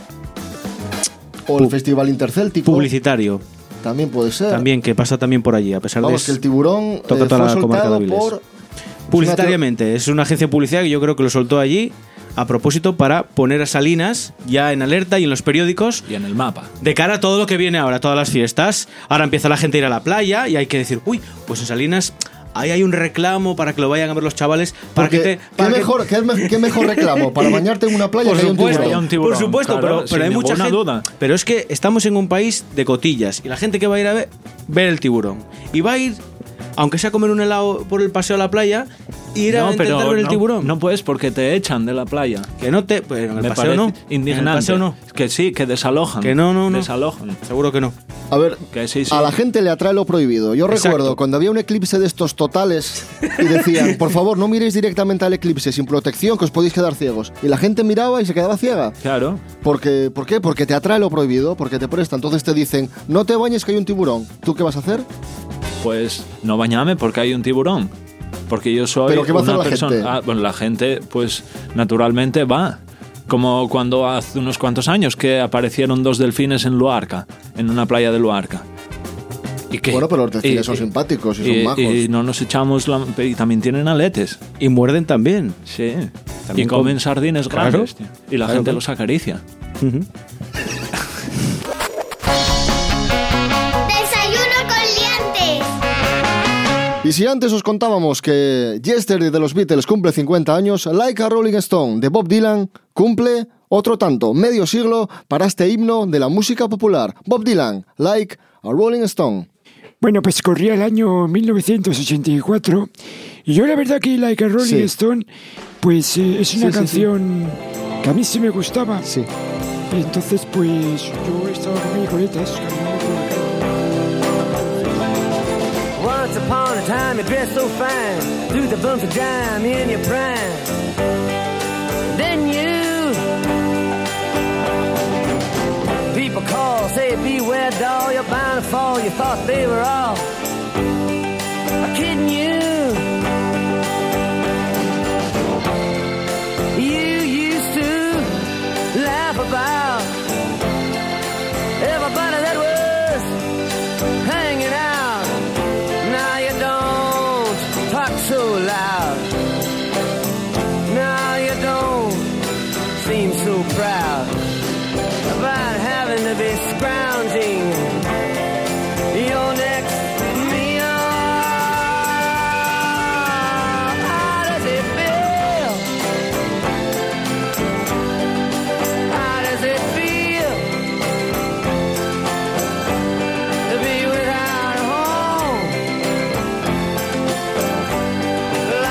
O el Festival Intercéltico. publicitario. También puede ser. También, que pasa también por allí, a pesar Vamos, de... que el tiburón toca eh, toda fue la comarca de soltado Avilés. por... Publicitariamente, es una agencia de publicidad que yo creo que lo soltó allí a propósito para poner a Salinas ya en alerta y en los periódicos Y en el mapa. de cara a todo lo que viene ahora, todas las fiestas. Ahora empieza la gente a ir a la playa y hay que decir, uy, pues en Salinas ahí hay un reclamo para que lo vayan a ver los chavales. Para Porque, que te, ¿qué, para que- mejor, qué, me- qué mejor reclamo? Para bañarte en una playa Por que haya un supuesto, tiburón. Hay un tiburón, por supuesto, claro, pero, pero sin hay mucha ninguna gente. duda. Pero es que estamos en un país de cotillas y la gente que va a ir a ver, ver el tiburón y va a ir, aunque sea a comer un helado por el paseo a la playa, ir a No, intentar pero ver el no, tiburón. no puedes porque te echan de la playa. Que no te, pues en el Me paseo parece no. indignante. En el paseo no. Que sí, que desalojan. Que no, no, no. Desalojan. Seguro que no. A ver, Que sí, sí. a la gente le atrae lo prohibido. Yo Exacto. recuerdo cuando había un eclipse de estos totales y decían, por favor, no miréis directamente al eclipse sin protección, que os podéis quedar ciegos. Y la gente miraba y se quedaba ciega. Claro. Porque, ¿por qué? Porque te atrae lo prohibido, porque te presta. Entonces te dicen, no te bañes que hay un tiburón. ¿Tú qué vas a hacer? Pues no bañame porque hay un tiburón. Porque yo soy ¿Pero qué va a una hacer la persona. gente? Ah, bueno, la gente, pues naturalmente va. Como cuando hace unos cuantos años que aparecieron dos delfines en Luarca, en una playa de Luarca. ¿Y qué? Bueno, pero los delfines Y- son y- simpáticos y, y, son majos. y no nos echamos la, y también tienen aletes. Y muerden también. Sí. También y comen com- sardines Claro. grandes, tío. Y la Claro, gente claro. los acaricia. Ujú. Desayuno con liantes. Y si antes os contábamos que Yesterday de los Beatles cumple cincuenta años, Like a Rolling Stone de Bob Dylan cumple otro tanto, medio siglo para este himno de la música popular. Bob Dylan, Like a Rolling Stone. Bueno, pues corría el año mil novecientos ochenta y cuatro y yo la verdad que Like a Rolling Sí. Stone pues eh, es una Sí, sí, canción que a mí sí me gustaba. Sí. Entonces pues yo estaba con mis coletas caminando por la calle. Once upon a time you dressed so fine, through the bumps of dime in your prime. Then you, people call, say beware doll, you're bound to fall. You thought they were all kidding you. You used to laugh about everybody that was hanging out. Now you don't talk so loud. Now you don't seem so proud about having to be scrounging your next meal. How does it feel? How does it feel to be without a home?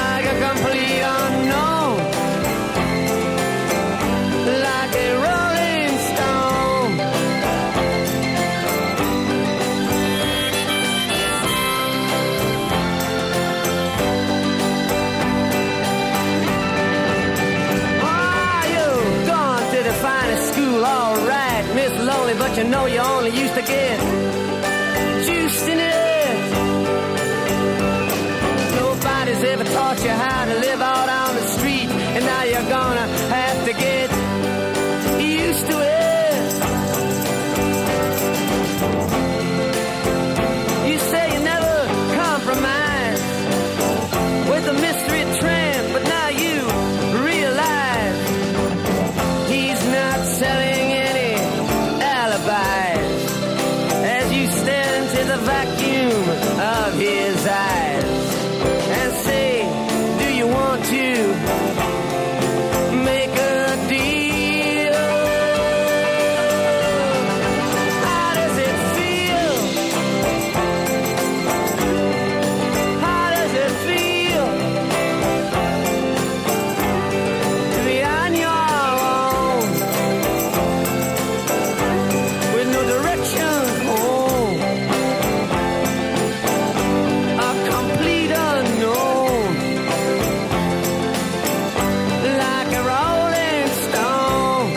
you know you only used to get juiced in it. Nobody's ever taught you how to live out on the street, and now you're gonna have to get used to it. You say you never compromise with a mystery tramp, but now you realize he's not selling any alibis as you stare into the vacuum of his eyes and say, do you want to make a deal? How does it feel? How does it feel to be on your own with no direction home? A complete unknown, like a rolling stone.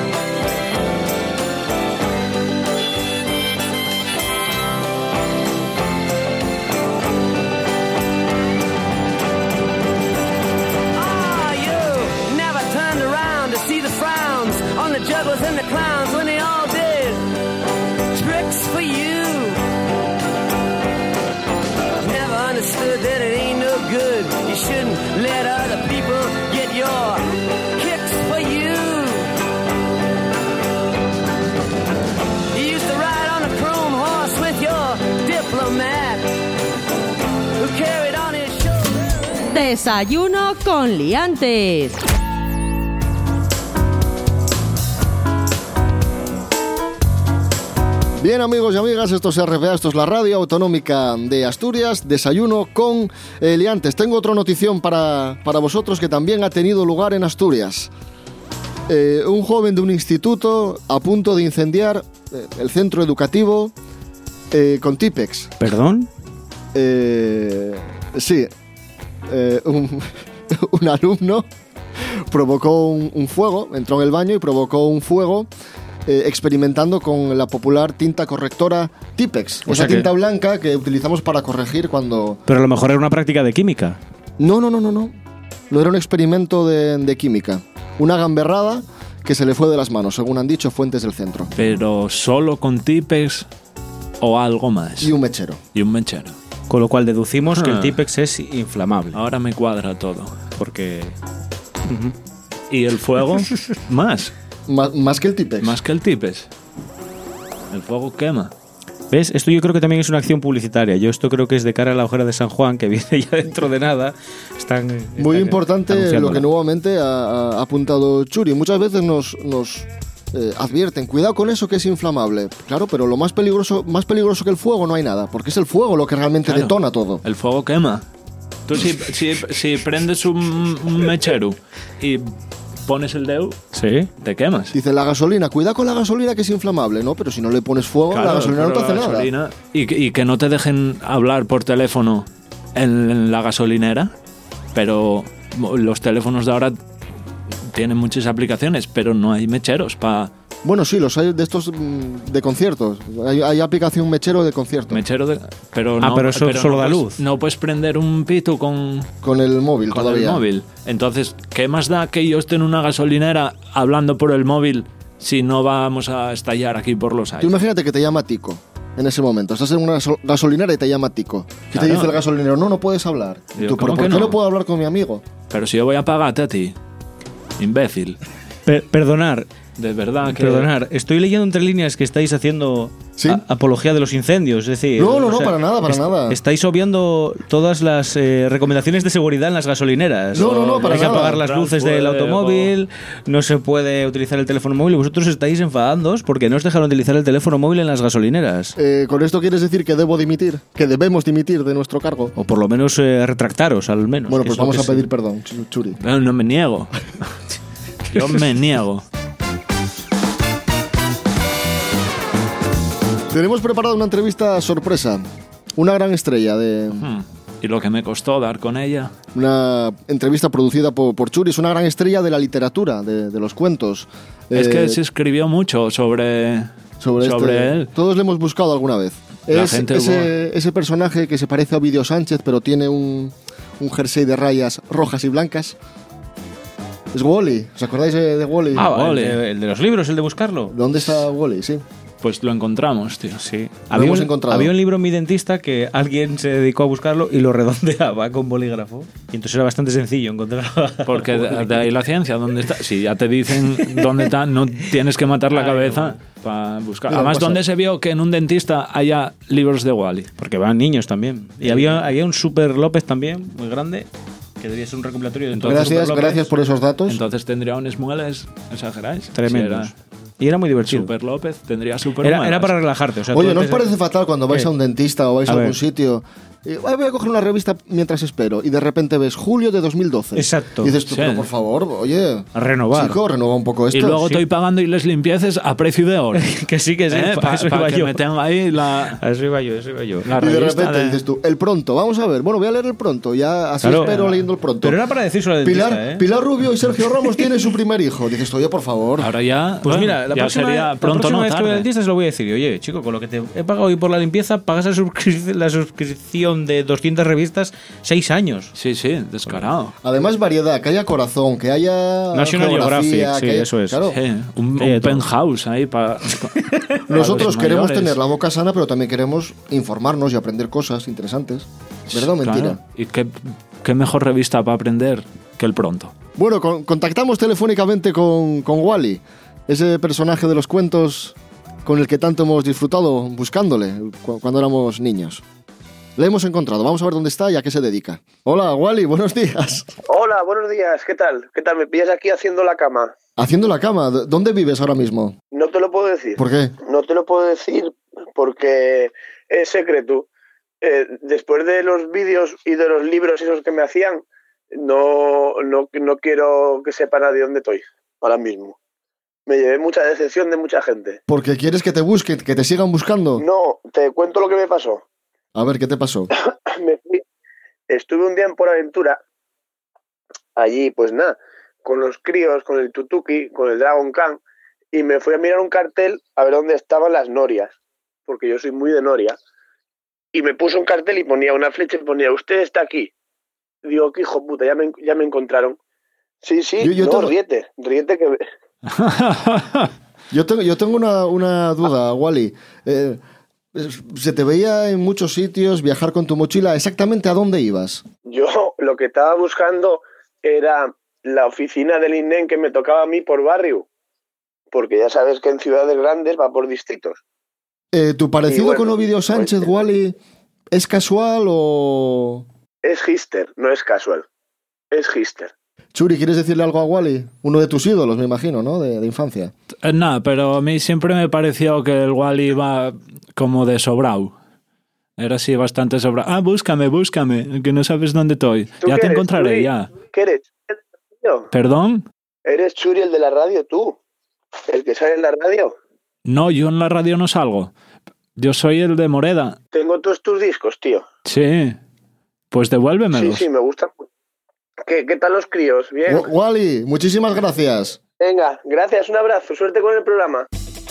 Ah, you never turned around to see the frowns on the jugglers and the clowns when they all did tricks for you. Never understood that it ain't no good. You shouldn't let other people get your kicks for you. You used to ride on a chrome horse with your diplomat who carried on his shoulder. Desayuno con liantes. Bien, amigos y amigas, esto es R P A, esto es la radio autonómica de Asturias, desayuno con eh, liantes. Tengo otra notición para, para vosotros que también ha tenido lugar en Asturias. Eh, un joven de un instituto a punto de incendiar eh, el centro educativo eh, con Tipex. ¿Perdón? Eh, sí, eh, un, un alumno provocó un, un fuego, entró en el baño y provocó un fuego eh, experimentando con la popular tinta correctora Tipex, O esa sea que- tinta blanca que utilizamos para corregir cuando... Pero a lo mejor era una práctica de química. No, no, no, no, no. No era un experimento de, de química. Una gamberrada que se le fue de las manos, según han dicho fuentes del centro. Pero solo con Tipex o algo más. Y un mechero. Y un mechero. Con lo cual deducimos que el Ah. Tipex es inflamable. Ahora me cuadra todo. Porque... ¿Y el fuego? Más. Más, más que el Tipex. Más que el Tipex. El fuego quema. ¿Ves? Esto yo creo que también es una acción publicitaria. Yo esto creo que es de cara a la Ojera de San Juan, que viene ya dentro de nada. Están, Muy están importante lo anunciándola. que nuevamente ha, ha apuntado Churi. Muchas veces nos, nos eh, advierten, cuidado con eso que es inflamable. Claro, pero lo más peligroso, más peligroso que el fuego no hay nada, porque es el fuego lo que realmente Claro. detona todo. El fuego quema. Tú si, si, si prendes un, un mechero y pones el dedo, ¿Sí? te quemas. Dice la gasolina, cuidado con la gasolina que es inflamable, ¿no? Pero si no le pones fuego, Claro, la gasolina no te pero hace la nada. gasolina- Y, que- y que no te dejen hablar por teléfono en, en la gasolinera, pero los teléfonos de ahora tienen muchas aplicaciones, pero no hay mecheros para... Bueno, sí, los hay de estos mm, de conciertos. Hay, hay aplicación mechero de concierto. Mechero de... Pero Ah, no, pero eso solo no da puedes- luz. No puedes prender un pito con, Con el móvil con todavía. el móvil. Entonces, ¿qué más da que yo esté en una gasolinera hablando por el móvil si no vamos a estallar aquí por los Tú aires? imagínate que te llama Tico en ese momento. Estás en una gaso- gasolinera y te llama Tico. Y te Claro. dice el gasolinero, no, no puedes hablar. Y Digo, tú, ¿pero ¿cómo por que qué no? no puedo hablar con mi amigo? Pero si yo voy a pagarte a ti, imbécil. Per- perdonar, De verdad que... perdonar. Estoy leyendo entre líneas que estáis haciendo ¿Sí? a- apología de los incendios. Es decir, No, no, o no, sea, para nada, para nada. Estáis obviando todas las eh, recomendaciones de seguridad en las gasolineras. No, no, no, para Hay que nada. apagar las luces del automóvil, no se puede utilizar el teléfono móvil. Y vosotros estáis enfadándoos porque no os dejaron utilizar el teléfono móvil en las gasolineras. Eh, ¿Con esto quieres decir que debo dimitir? ¿Que debemos dimitir de nuestro cargo? O por lo menos eh, retractaros, al menos. Bueno, que pues es lo vamos que a se- pedir perdón, Ch- Churi. No, no me niego. Yo me niego. Tenemos preparada una entrevista sorpresa. Una gran estrella de... Hmm. Y lo que me costó dar con ella. Una entrevista producida por, por Churi. Es una gran estrella de la literatura, de, de los cuentos. Es Eh, que se escribió mucho sobre, sobre, sobre este. él. Todos le hemos buscado alguna vez. La Es gente ese, ese personaje que se parece a Ovidio Sánchez, pero tiene un, un jersey de rayas rojas y blancas. Es Wall-E. ¿Os acordáis de, de Wall-E? Ah, Wall-E. el, de, el de los libros, el de buscarlo. ¿Dónde está Wall-E? Sí. Pues lo encontramos, tío. Sí. Lo Había hemos un, encontrado. había un libro en Mi Dentista que alguien se dedicó a buscarlo y lo redondeaba con bolígrafo. Y entonces era bastante sencillo encontrarlo. Porque de, de ahí la ciencia, ¿dónde está? Si ya te dicen dónde está, no tienes que matar la Ay, cabeza no. para buscar. Mira, Además, pasa. ¿dónde se vio que en un dentista haya libros de Wall-E? Porque van niños también. Y había, había un Super López también, muy grande, que debía ser un recopilatorio de todos los Gracias, Super López. gracias por esos datos. Entonces tendría unos muelas, ¿exageráis? Tremendos. Si Y era muy era divertido. Super López, tendría super Era, muelas. era para relajarte. O sea, Oye, tú ¿no os antes- parece fatal cuando vais ¿Qué? a un dentista o vais a, A algún ver. sitio? Y, "Ay, voy a coger una revista mientras espero", y de repente ves julio de dos mil doce. Exacto. Y dices tú, Sí. pero por favor, oye, A renovar. chico, renueva un poco esto. Y luego sí. estoy pagando y les limpiezas a precio de oro. que sí, que sí. ¿Eh? para Para eso iba que yo. me tenga ahí la, A eso iba yo, eso iba yo. la Y de revista repente de- dices tú, el pronto, vamos a ver, bueno, voy a leer el pronto, ya así Claro. espero leyendo el pronto. Pero era para decírselo al dentista, Pilar, ¿eh? Pilar Rubio y Sergio Ramos tienen su primer hijo. Dices tú, oye, por favor. Ahora ya. Pues bueno, mira, la ya próxima, sería la pronto próxima no vez que voy al tarde. dentista se lo voy a decir. Oye, chico, con lo que te he pagado hoy por la limpieza, pagas la, suscri- la suscripción de doscientas revistas seis años. Sí, sí, descarado. Además, variedad, que haya corazón, que haya National geografía, Geographic, sí, que haya- eso es. Claro, Sí, un, Sí, de un todo. penthouse ahí para. nosotros queremos mayores. tener la boca sana, pero también queremos informarnos y aprender cosas interesantes. ¿Verdad o mentira? Claro. ¿Y qué, qué mejor revista para aprender que el pronto? Bueno, con- contactamos telefónicamente con, con Wall-E, ese personaje de los cuentos con el que tanto hemos disfrutado buscándole cu- cuando éramos niños. Le hemos encontrado, vamos a ver dónde está y a qué se dedica. Hola, Wall-E, buenos días. Hola, buenos días, ¿qué tal? ¿Qué tal? ¿Me pillas aquí haciendo la cama? Haciendo la cama, ¿d- ¿dónde vives ahora mismo? No te lo puedo decir. ¿Por qué? No te lo puedo decir porque es secreto. Eh, después de los vídeos y de los libros esos que me hacían, no, no, no quiero que sepa nadie dónde estoy ahora mismo. Me llevé mucha decepción de mucha gente. ¿Porque quieres que te busquen, que te sigan buscando? No, te cuento lo que me pasó. A ver, ¿qué te pasó? Me fui, estuve un día en Por Aventura, allí, pues nada, con los críos, con el Tutuki, con el Dragon Khan, y me fui a mirar un cartel a ver dónde estaban las norias, porque yo soy muy de noria, y me puso un cartel y ponía una flecha y ponía, usted está aquí. Digo, qué hijo puta, ya me, ya me encontraron. Sí, sí, Yo- yo no, tengo- ríete, ríete que... Yo tengo, yo tengo una, una duda, Wall-E. Eh, se te veía en muchos sitios viajar con tu mochila. ¿Exactamente a dónde ibas? Yo lo que estaba buscando era la oficina del I N E M que me tocaba a mí por barrio, porque ya sabes que en ciudades grandes va por distritos. Eh, ¿Tu parecido Y bueno, con Ovidio Sánchez, pues- Wall-E, es casual o...? Es hister, no es casual. Es hister. Churi, ¿quieres decirle algo a Wall-E? Uno de tus ídolos, me imagino, ¿no? De, de infancia. Eh, Nada, pero a mí siempre me pareció que el Wall-E iba como de sobrado. Era así bastante sobrado. Ah, búscame, búscame, que no sabes dónde estoy. ¿Tú Ya qué te eres, encontraré, Churi? ya. ¿Qué eres? Yo. ¿Perdón? ¿Eres Churi el de la radio, tú? ¿El que sale en la radio? No, yo en la radio no salgo. Yo soy el de Moreda. Tengo todos tus discos, tío. Sí. Pues Sí, devuélvemelos. sí, me gustan. ¿Qué, ¿Qué tal los críos? Bien. Wa- Wall-E, muchísimas gracias. Venga, gracias, un abrazo. Suerte con el programa.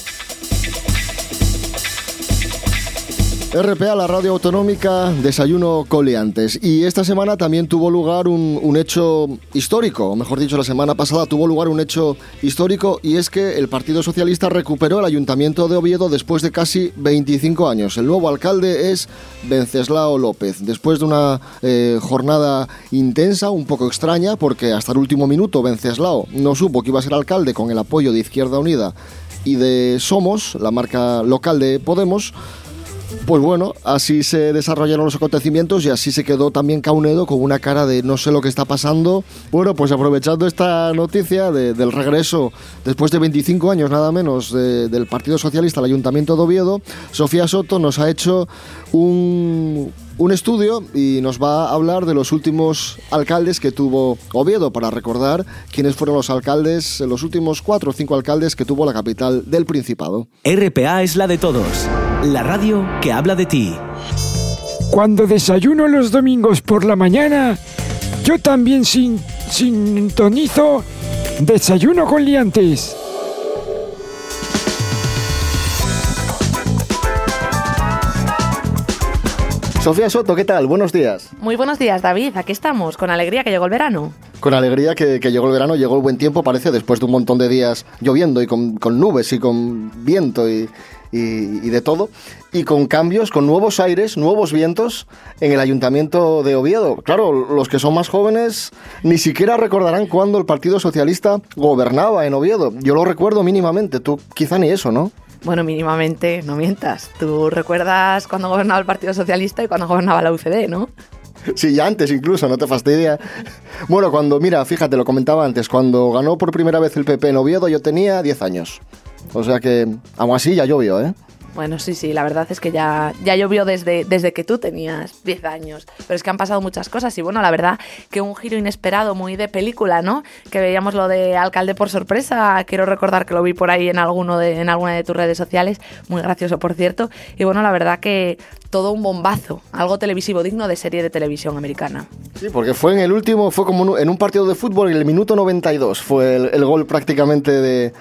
R P A, la radio autonómica, desayuno coleantes. Y esta semana también tuvo lugar un, un hecho histórico, o mejor dicho, la semana pasada tuvo lugar un hecho histórico, y es que el Partido Socialista recuperó el Ayuntamiento de Oviedo después de casi veinticinco años. El nuevo alcalde es Venceslao López. Después de una eh, jornada intensa, un poco extraña, porque hasta el último minuto Venceslao no supo que iba a ser alcalde con el apoyo de Izquierda Unida y de Somos, la marca local de Podemos. Pues bueno, así se desarrollaron los acontecimientos y así se quedó también Caunedo con una cara de no sé lo que está pasando. Bueno, pues aprovechando esta noticia de- del regreso, después de veinticinco años nada menos, de- del Partido Socialista al Ayuntamiento de Oviedo, Sofía Soto nos ha hecho un, un estudio y nos va a hablar de los últimos alcaldes que tuvo Oviedo, para recordar quiénes fueron los alcaldes, los últimos cuatro o cinco alcaldes que tuvo la capital del Principado. R P A es la de todos. La radio que habla de ti. Cuando desayuno los domingos por la mañana, yo también sin, sintonizo Desayuno con Liantes. Sofía Soto, ¿qué tal? Buenos días. Muy buenos días, David. Aquí estamos, con alegría que llegó el verano. Con alegría que, que llegó el verano, llegó el buen tiempo, parece, después de un montón de días lloviendo y con, con nubes y con viento y, y, y de todo, y con cambios, con nuevos aires, nuevos vientos en el Ayuntamiento de Oviedo. Claro, los que son más jóvenes ni siquiera recordarán cuando el Partido Socialista gobernaba en Oviedo. Yo lo recuerdo mínimamente, tú quizá ni eso, ¿no? Bueno, mínimamente, no mientas. Tú recuerdas cuando gobernaba el Partido Socialista y cuando gobernaba la U C D, ¿no? Sí, ya antes incluso, no te fastidia. Bueno, cuando, mira, fíjate, lo comentaba antes, cuando ganó por primera vez el P P en Oviedo yo tenía diez años. O sea que, aún así, ya llovió, ¿eh? Bueno, sí, sí, la verdad es que ya, ya llovió desde, desde que tú tenías diez años. Pero es que han pasado muchas cosas y bueno, la verdad que un giro inesperado muy de película, ¿no? Que veíamos lo de alcalde por sorpresa. Quiero recordar que lo vi por ahí en, alguno de, en alguna de tus redes sociales. Muy gracioso, por cierto. Y bueno, la verdad que todo un bombazo. Algo televisivo digno de serie de televisión americana. Sí, porque fue en el último, fue como en un partido de fútbol en el minuto noventa y dos. Fue el, el gol prácticamente de...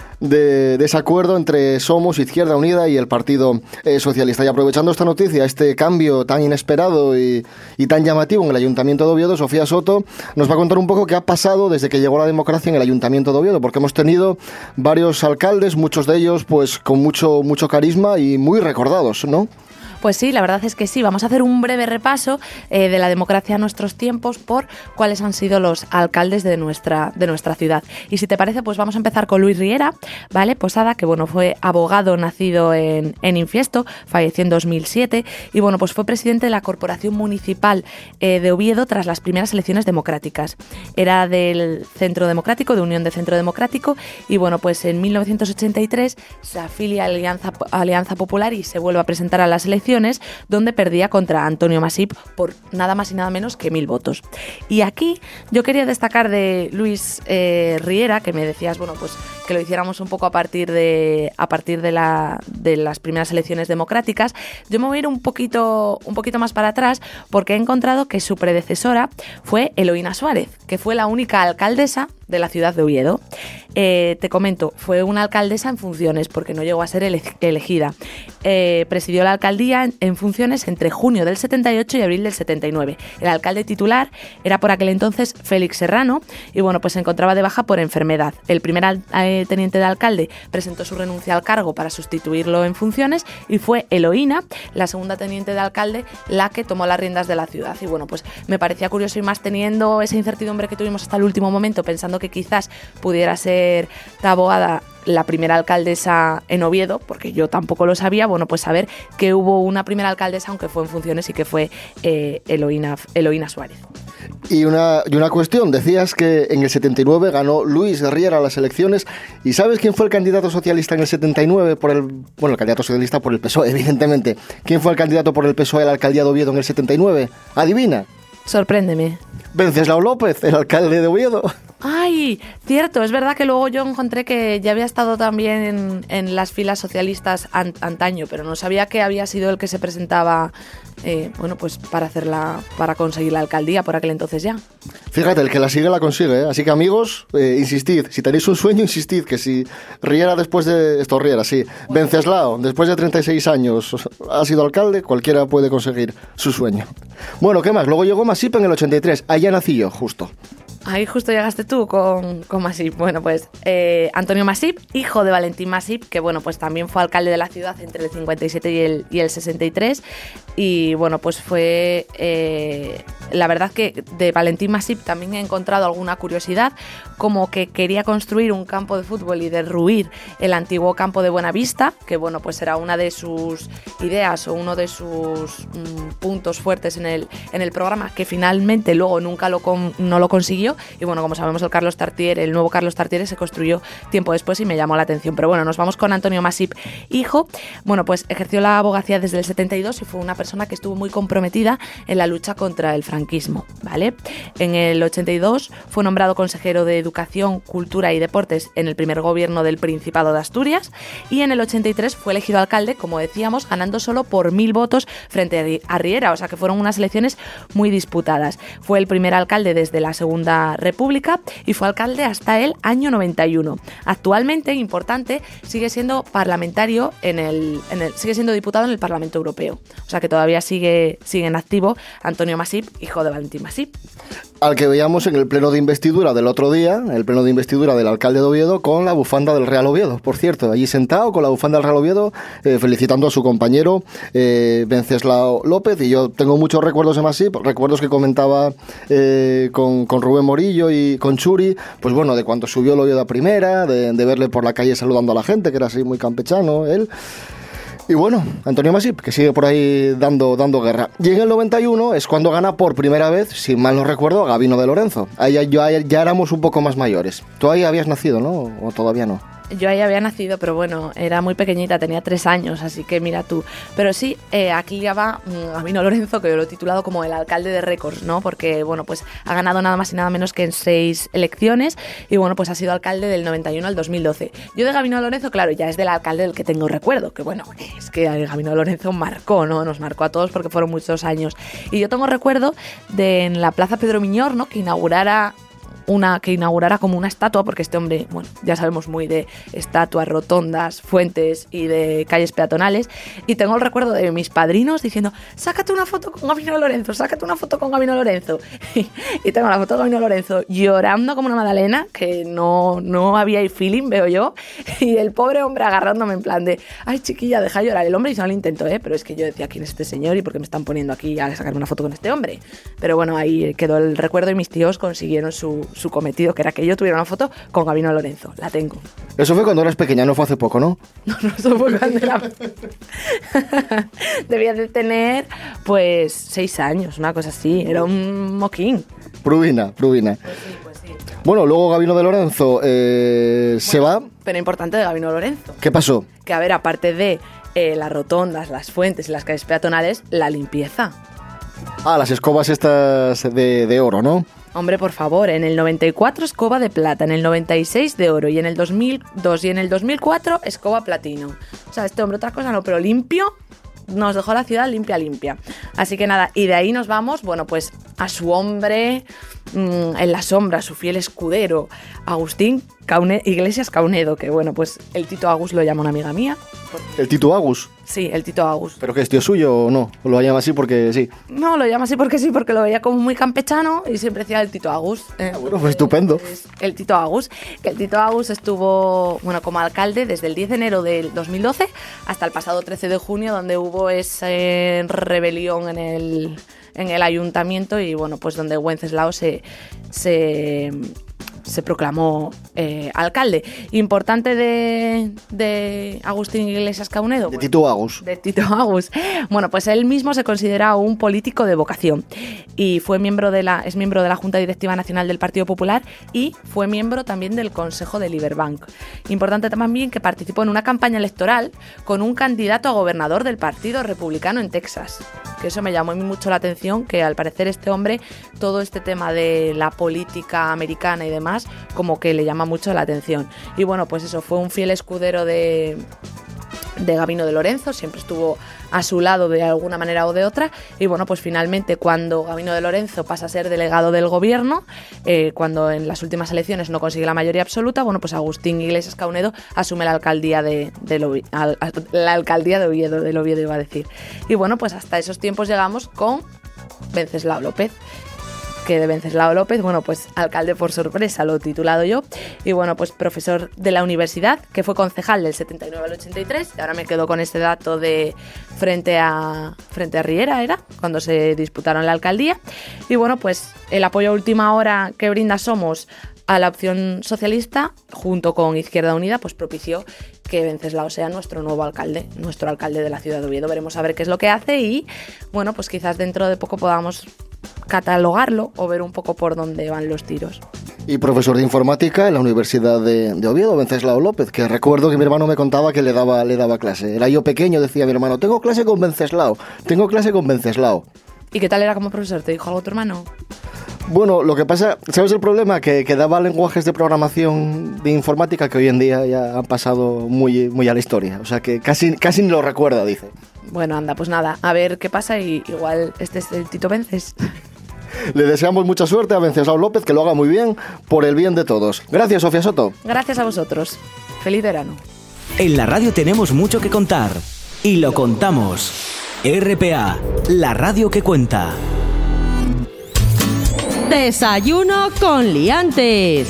de desacuerdo entre Somos, Izquierda Unida y el Partido eh, Socialista. Y aprovechando esta noticia, este cambio tan inesperado y, y tan llamativo en el Ayuntamiento de Oviedo, Sofía Soto nos va a contar un poco qué ha pasado desde que llegó la democracia en el Ayuntamiento de Oviedo, porque hemos tenido varios alcaldes, muchos de ellos pues con mucho, mucho carisma y muy recordados, ¿no? Pues sí, la verdad es que sí. Vamos a hacer un breve repaso eh, de la democracia a nuestros tiempos por cuáles han sido los alcaldes de nuestra, de nuestra ciudad. Y si te parece, pues vamos a empezar con Luis Riera, ¿vale? Posada, que bueno, fue abogado nacido en, en Infiesto, falleció en dos mil siete y bueno, pues fue presidente de la Corporación Municipal eh, de Oviedo tras las primeras elecciones democráticas. Era del Centro Democrático, de Unión de Centro Democrático y bueno, pues en mil novecientos ochenta y tres se afilia a Alianza, Alianza Popular y se vuelve a presentar a las elecciones donde perdía contra Antonio Masip por nada más y nada menos que mil votos. Y aquí yo quería destacar de Luis eh, Riera, que me decías, bueno, pues que lo hiciéramos un poco a partir de a partir de, la, de las primeras elecciones democráticas. Yo me voy a ir un poquito, un poquito más para atrás porque he encontrado que su predecesora fue Eloína Suárez, que fue la única alcaldesa de la ciudad de Oviedo. Eh, te comento, fue una alcaldesa en funciones porque no llegó a ser ele- elegida. Eh, presidió la alcaldía en, en funciones entre junio del setenta y ocho y abril del setenta y nueve. El alcalde titular era por aquel entonces Félix Serrano y bueno, pues se encontraba de baja por enfermedad. El primer al- eh, teniente de alcalde presentó su renuncia al cargo para sustituirlo en funciones y fue Eloína, la segunda teniente de alcalde, la que tomó las riendas de la ciudad. Y bueno, pues me parecía curioso y más teniendo esa incertidumbre que tuvimos hasta el último momento, pensando que quizás pudiera ser Taboada la primera alcaldesa en Oviedo, porque yo tampoco lo sabía, bueno, pues saber que hubo una primera alcaldesa, aunque fue en funciones, y que fue eh, Eloína, Eloína Suárez. Y una, y una cuestión, decías que en el setenta y nueve ganó Luis Riera las elecciones, ¿y sabes quién fue el candidato socialista en el setenta y nueve? Por el, bueno, el candidato socialista por el P S O E, evidentemente. ¿Quién fue el candidato por el P S O E a la alcaldía de Oviedo en el setenta y nueve? Adivina. Sorpréndeme. Venceslao López, el alcalde de Oviedo. Ay, cierto, es verdad que luego yo encontré que ya había estado también en, en las filas socialistas an, antaño, pero no sabía que había sido el que se presentaba, eh, bueno, pues para hacerla, para conseguir la alcaldía por aquel entonces ya. Fíjate, el que la sigue la consigue, ¿eh? Así que amigos, eh, insistid, si tenéis un sueño, insistid, que si Riera después de, esto Riera, sí, Venceslao, después de treinta y seis años ha sido alcalde, cualquiera puede conseguir su sueño. Bueno, ¿qué más? Luego llegó Masip en el ochenta y tres, allá nací yo, justo. Ahí justo llegaste tú con, con Masip. Bueno, pues eh, Antonio Masip, hijo de Valentín Masip, que bueno, pues también fue alcalde de la ciudad entre el cincuenta y siete y el, y el sesenta y tres. Y bueno, pues fue... Eh, la verdad que de Valentín Masip también he encontrado alguna curiosidad, como que quería construir un campo de fútbol y derruir el antiguo campo de Buenavista, que bueno, pues era una de sus ideas o uno de sus mmm, puntos fuertes en el, en el programa, que finalmente luego nunca lo con, no lo consiguió. Y bueno, como sabemos, el Carlos Tartiere, el nuevo Carlos Tartiere se construyó tiempo después y me llamó la atención. Pero bueno, nos vamos con Antonio Masip, hijo. Bueno, pues ejerció la abogacía desde el setenta y dos y fue una persona que estuvo muy comprometida en la lucha contra el franquismo, ¿vale? En el ochenta y dos fue nombrado consejero de Educación, Cultura y Deportes en el primer gobierno del Principado de Asturias y en el ochenta y tres fue elegido alcalde, como decíamos, ganando solo por mil votos frente a Riera, o sea que fueron unas elecciones muy disputadas. Fue el primer alcalde desde la segunda Segunda República y fue alcalde hasta el año noventa y uno. Actualmente, importante, sigue siendo parlamentario en el, en el sigue siendo diputado en el Parlamento Europeo. O sea que todavía sigue, sigue en activo Antonio Masip, hijo de Valentín Masip. Al que veíamos en el pleno de investidura del otro día, el pleno de investidura del alcalde de Oviedo, con la bufanda del Real Oviedo, por cierto, allí sentado con la bufanda del Real Oviedo, eh, felicitando a su compañero eh, Venceslao López. Y yo tengo muchos recuerdos de Masip, recuerdos que comentaba eh, con, con Rubén Morillo y con Churi, pues bueno, de cuando subió el Oviedo a primera, de, de verle por la calle saludando a la gente, que era así muy campechano, él. Y bueno, Antonio Masip, que sigue por ahí dando, dando guerra. Y en el noventa y uno es cuando gana por primera vez, si mal no recuerdo, Gabino de Lorenzo. Ahí ya, ya, ya éramos un poco más mayores. Tú ahí habías nacido, ¿no? ¿O todavía no? Yo ahí había nacido, pero bueno, era muy pequeñita, tenía tres años, así que mira tú. Pero sí, eh, aquí ya va mmm, Gabino Lorenzo, que yo lo he titulado como el alcalde de récords, ¿no? Porque, bueno, pues ha ganado nada más y nada menos que en seis elecciones y, bueno, pues ha sido alcalde del noventa y uno al dos mil doce. Yo de Gabino Lorenzo, claro, ya es del alcalde del que tengo recuerdo, que, bueno, es que Gabino Lorenzo marcó, ¿no? Nos marcó a todos porque fueron muchos años. Y yo tengo recuerdo de en la Plaza Pedro Miñor, ¿no? Que inaugurara... una que inaugurara como una estatua, porque este hombre, bueno, ya sabemos muy de estatuas, rotondas, fuentes y de calles peatonales, y tengo el recuerdo de mis padrinos diciendo, sácate una foto con Gabino Lorenzo, sácate una foto con Gabino Lorenzo, y tengo la foto de Gabino Lorenzo llorando como una magdalena, que no, no había feeling, veo yo, y el pobre hombre agarrándome en plan de, ay chiquilla, deja llorar. El hombre hizo el intento, ¿eh? Pero es que yo decía, ¿quién es este señor y por qué me están poniendo aquí a sacarme una foto con este hombre? Pero bueno, ahí quedó el recuerdo y mis tíos consiguieron su su cometido, que era que yo tuviera una foto con Gabino Lorenzo. La tengo. Eso fue cuando eras pequeña, no fue hace poco, ¿no? No, no, eso fue cuando era... Debía de tener, pues, seis años, una cosa así. Era un moquín. Pruvina, pruvina. Pues sí, pues sí. Bueno, luego Gabino de Lorenzo eh, bueno, se va. Pero importante de Gabino Lorenzo. ¿Qué pasó? Que, a ver, aparte de eh, las rotondas, las fuentes y las calles peatonales, la limpieza. Ah, las escobas estas de, de oro, ¿no? Hombre, por favor, en el noventa y cuatro escoba de plata, en el noventa y seis de oro y en el dos mil dos y en el dos mil cuatro escoba platino. O sea, este hombre otra cosa no, pero limpio, nos dejó la ciudad limpia, limpia. Así que nada, y de ahí nos vamos, bueno, pues a su hombre mmm, en la sombra, su fiel escudero, Agustín Caune- Iglesias Caunedo, que bueno, pues el Tito Agus lo llama una amiga mía. ¿El Tito Agus? Sí, el Tito Agus. ¿Pero que es tío suyo o no? ¿O lo llama así porque sí? No, lo llama así porque sí, porque lo veía como muy campechano y siempre decía el Tito Agus. Eh, ah, bueno, pues estupendo. El Tito Agus, que el Tito Agus estuvo, bueno, como alcalde desde el diez de enero del dos mil doce hasta el pasado trece de junio, donde hubo esa eh, rebelión en el, en el ayuntamiento y, bueno, pues donde Wenceslao se... se se proclamó eh, alcalde. Importante de, de Agustín Iglesias Caunedo. De Tito Agus. De Tito Agus. Bueno, pues él mismo se considera un político de vocación y fue miembro de la, es miembro de la Junta Directiva Nacional del Partido Popular y fue miembro también del Consejo de Liberbank. Importante también que participó en una campaña electoral con un candidato a gobernador del Partido Republicano en Texas. Que eso me llamó mucho la atención, que al parecer este hombre, todo este tema de la política americana y demás, como que le llama mucho la atención. Y bueno, pues eso, fue un fiel escudero de, de Gabino de Lorenzo, siempre estuvo a su lado de alguna manera o de otra. Y bueno, pues finalmente cuando Gabino de Lorenzo pasa a ser delegado del gobierno, eh, cuando en las últimas elecciones no consigue la mayoría absoluta, bueno, pues Agustín Iglesias Caunedo asume la alcaldía de, de Lovi, al, la alcaldía de Oviedo, del Oviedo iba a decir. Y bueno, pues hasta esos tiempos llegamos con Venceslao López. Que de Venceslao López, bueno, pues alcalde por sorpresa, lo he titulado yo, y bueno, pues profesor de la universidad, que fue concejal del setenta y nueve al ochenta y tres, y ahora me quedo con este dato de frente a, frente a Riera, era, cuando se disputaron la alcaldía, y bueno, pues el apoyo a última hora que brinda Somos a la opción socialista, junto con Izquierda Unida, pues propició que Venceslao sea nuestro nuevo alcalde, nuestro alcalde de la ciudad de Oviedo. Veremos a ver qué es lo que hace y, bueno, pues quizás dentro de poco podamos catalogarlo o ver un poco por dónde van los tiros. Y profesor de informática en la Universidad de, de Oviedo, Venceslao López, que recuerdo que mi hermano me contaba que le daba, le daba clase. Era yo pequeño, decía mi hermano, tengo clase con Venceslao, tengo clase con Venceslao. ¿Y qué tal era como profesor? ¿Te dijo algo tu hermano? Bueno, lo que pasa, ¿sabes el problema? Que, que daba lenguajes de programación de informática que hoy en día ya han pasado muy, muy a la historia. O sea que casi, casi ni lo recuerda, dice. Bueno, anda, pues nada, a ver qué pasa y igual este es el Tito Vences. Le deseamos mucha suerte a Venceslao López, que lo haga muy bien, por el bien de todos. Gracias, Sofía Soto. Gracias a vosotros. Feliz verano. En la radio tenemos mucho que contar y lo contamos. R P A, la radio que cuenta. Desayuno con liantes.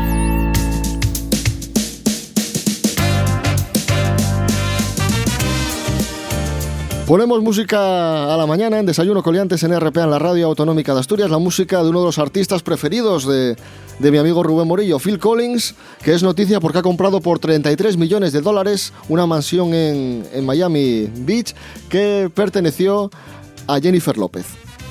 Ponemos música a la mañana en Desayuno con Liantes en R P A, en la radio autonómica de Asturias, la música de uno de los artistas preferidos de, de mi amigo Rubén Morillo, Phil Collins, que es noticia porque ha comprado por treinta y tres millones de dólares una mansión en, en Miami Beach que perteneció a Jennifer López.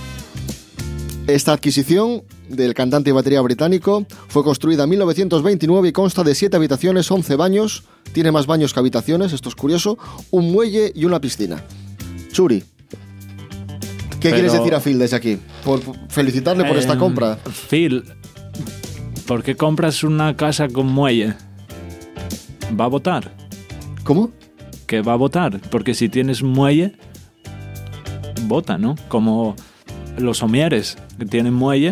Esta adquisición del cantante y batería británico fue construida en mil novecientos veintinueve y consta de siete habitaciones, once baños, tiene más baños que habitaciones, esto es curioso, un muelle y una piscina. Churi, ¿qué Pero, quieres decir a Phil desde aquí? Por felicitarle por eh, esta compra. Phil, ¿por qué compras una casa con muelle? ¿Va a votar? ¿Cómo? Que va a votar, porque si tienes muelle, vota, ¿no? Como los somieres que tienen muelle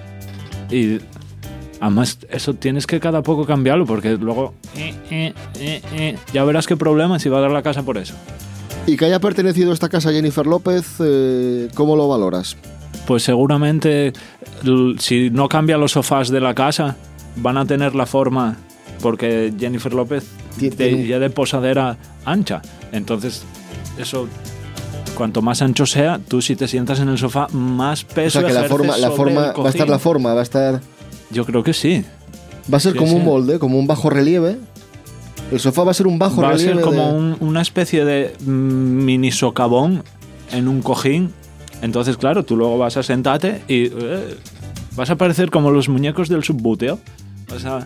y además eso tienes que cada poco cambiarlo porque luego eh, eh, eh, eh, ya verás qué problema si va a dar la casa por eso. Y que haya pertenecido esta casa a Jennifer López, eh, ¿cómo lo valoras? Pues seguramente si no cambia los sofás de la casa van a tener la forma, porque Jennifer López de, ya de posadera ancha, entonces eso cuanto más ancho sea, tú si te sientas en el sofá más peso. O sea que la forma, la forma va a estar la forma, va a estar. Yo creo que sí. Va a ser sí, como sí. un molde, como un bajo relieve. El sofá va a ser un bajo va relieve. Va a ser como de... un, una especie de mm, mini socavón en un cojín. Entonces, claro, tú luego vas a sentarte y eh, vas a parecer como los muñecos del subbuteo. Vas a.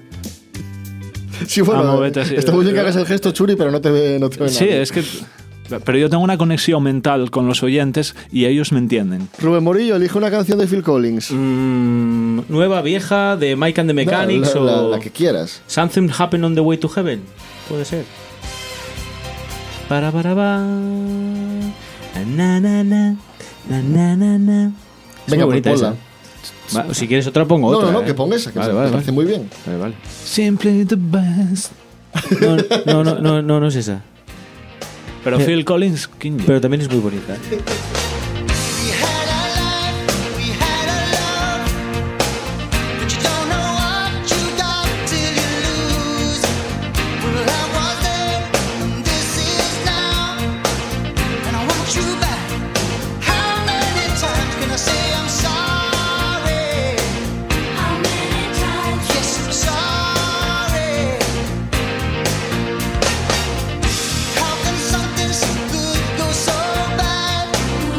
Sí, bueno, está muy bien que hagas el gesto, Churi, pero no te ve, no te ve Sí, nada. es que. Pero yo tengo una conexión mental con los oyentes y ellos me entienden. Rubén Morillo, elige una canción de Phil Collins. Mm, nueva, vieja, de Mike and the Mechanics no, la, o... La, la que quieras. Something Happened on the Way to Heaven. Puede ser. Para, para, para. Na, na, na, na, na, na, na. Venga, pues ponla. Va, si quieres otra, pongo no, otra. No, no, eh. que ponga esa, que vale, se vale, me parece vale. muy bien. Vale, vale. Simply the best. No, no, no, no, no, no es esa. Pero Eh, Phil Collins, King. Pero también es muy bonita. How can something so good go so bad?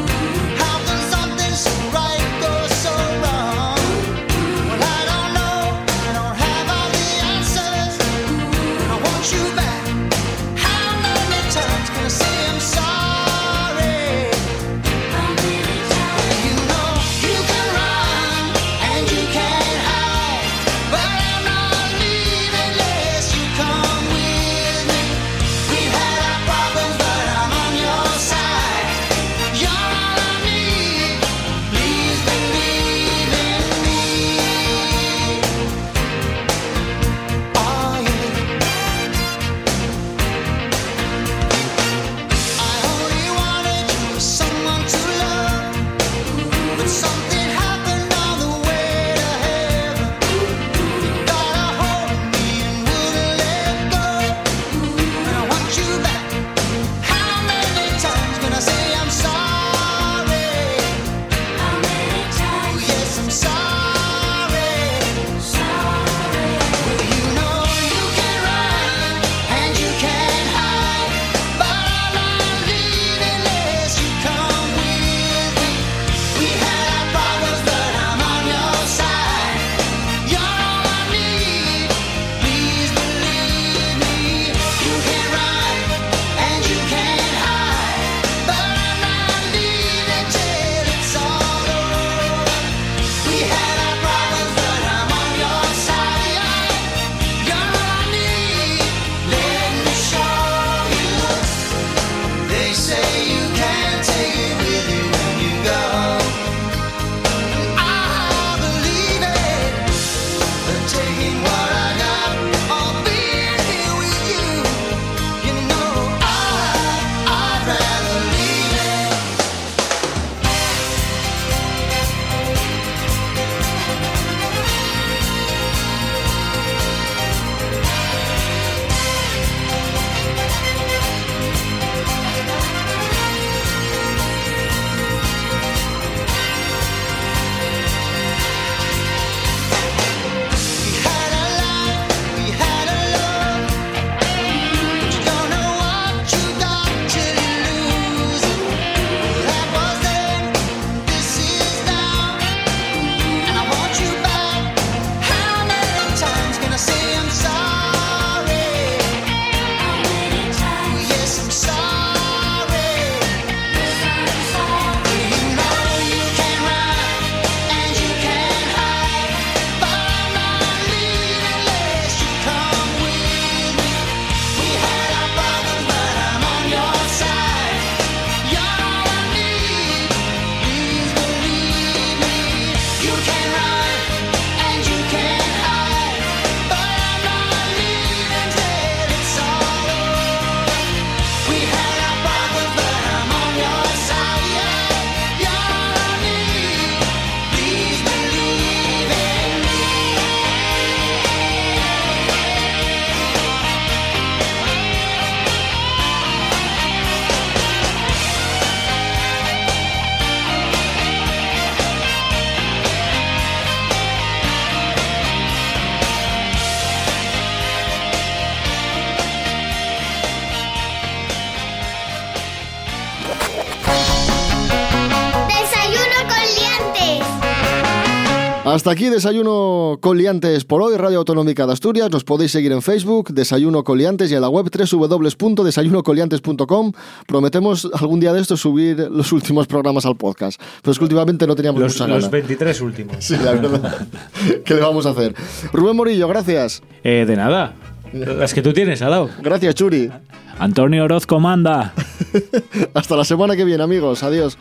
Hasta aquí Desayuno con Liantes por hoy, Radio Autonómica de Asturias. Nos podéis seguir en Facebook, Desayuno con Liantes, y en la web doble u doble u doble u punto desayuno con liantes punto com. Prometemos algún día de esto subir los últimos programas al podcast. Pero es que últimamente no teníamos los, mucha gana. Los veintitrés últimos. Sí, la verdad. ¿Qué le vamos a hacer? Rubén Morillo, gracias. Eh, de nada. Las que tú tienes al lado. Gracias, Churi. Antonio Orozco manda. Hasta la semana que viene, amigos. Adiós.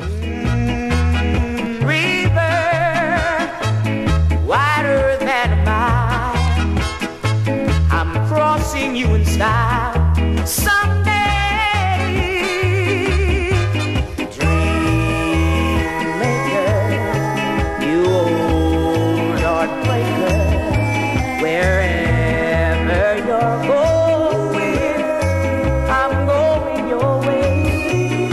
You in style someday. Dream maker, you old heartbreaker, wherever you're going, I'm going your way.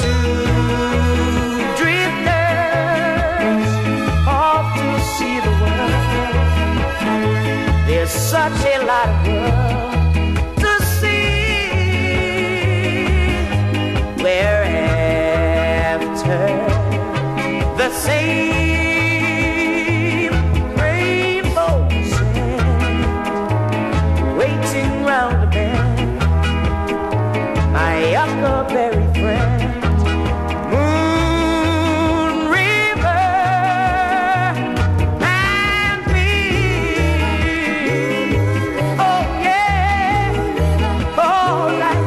Two drifters off to see the world. There's such a lot of world the same rainbow sand waiting round the bend, my huckleberry friend, Moon River and me. Oh yeah, all right.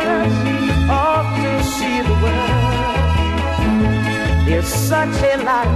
Such a lot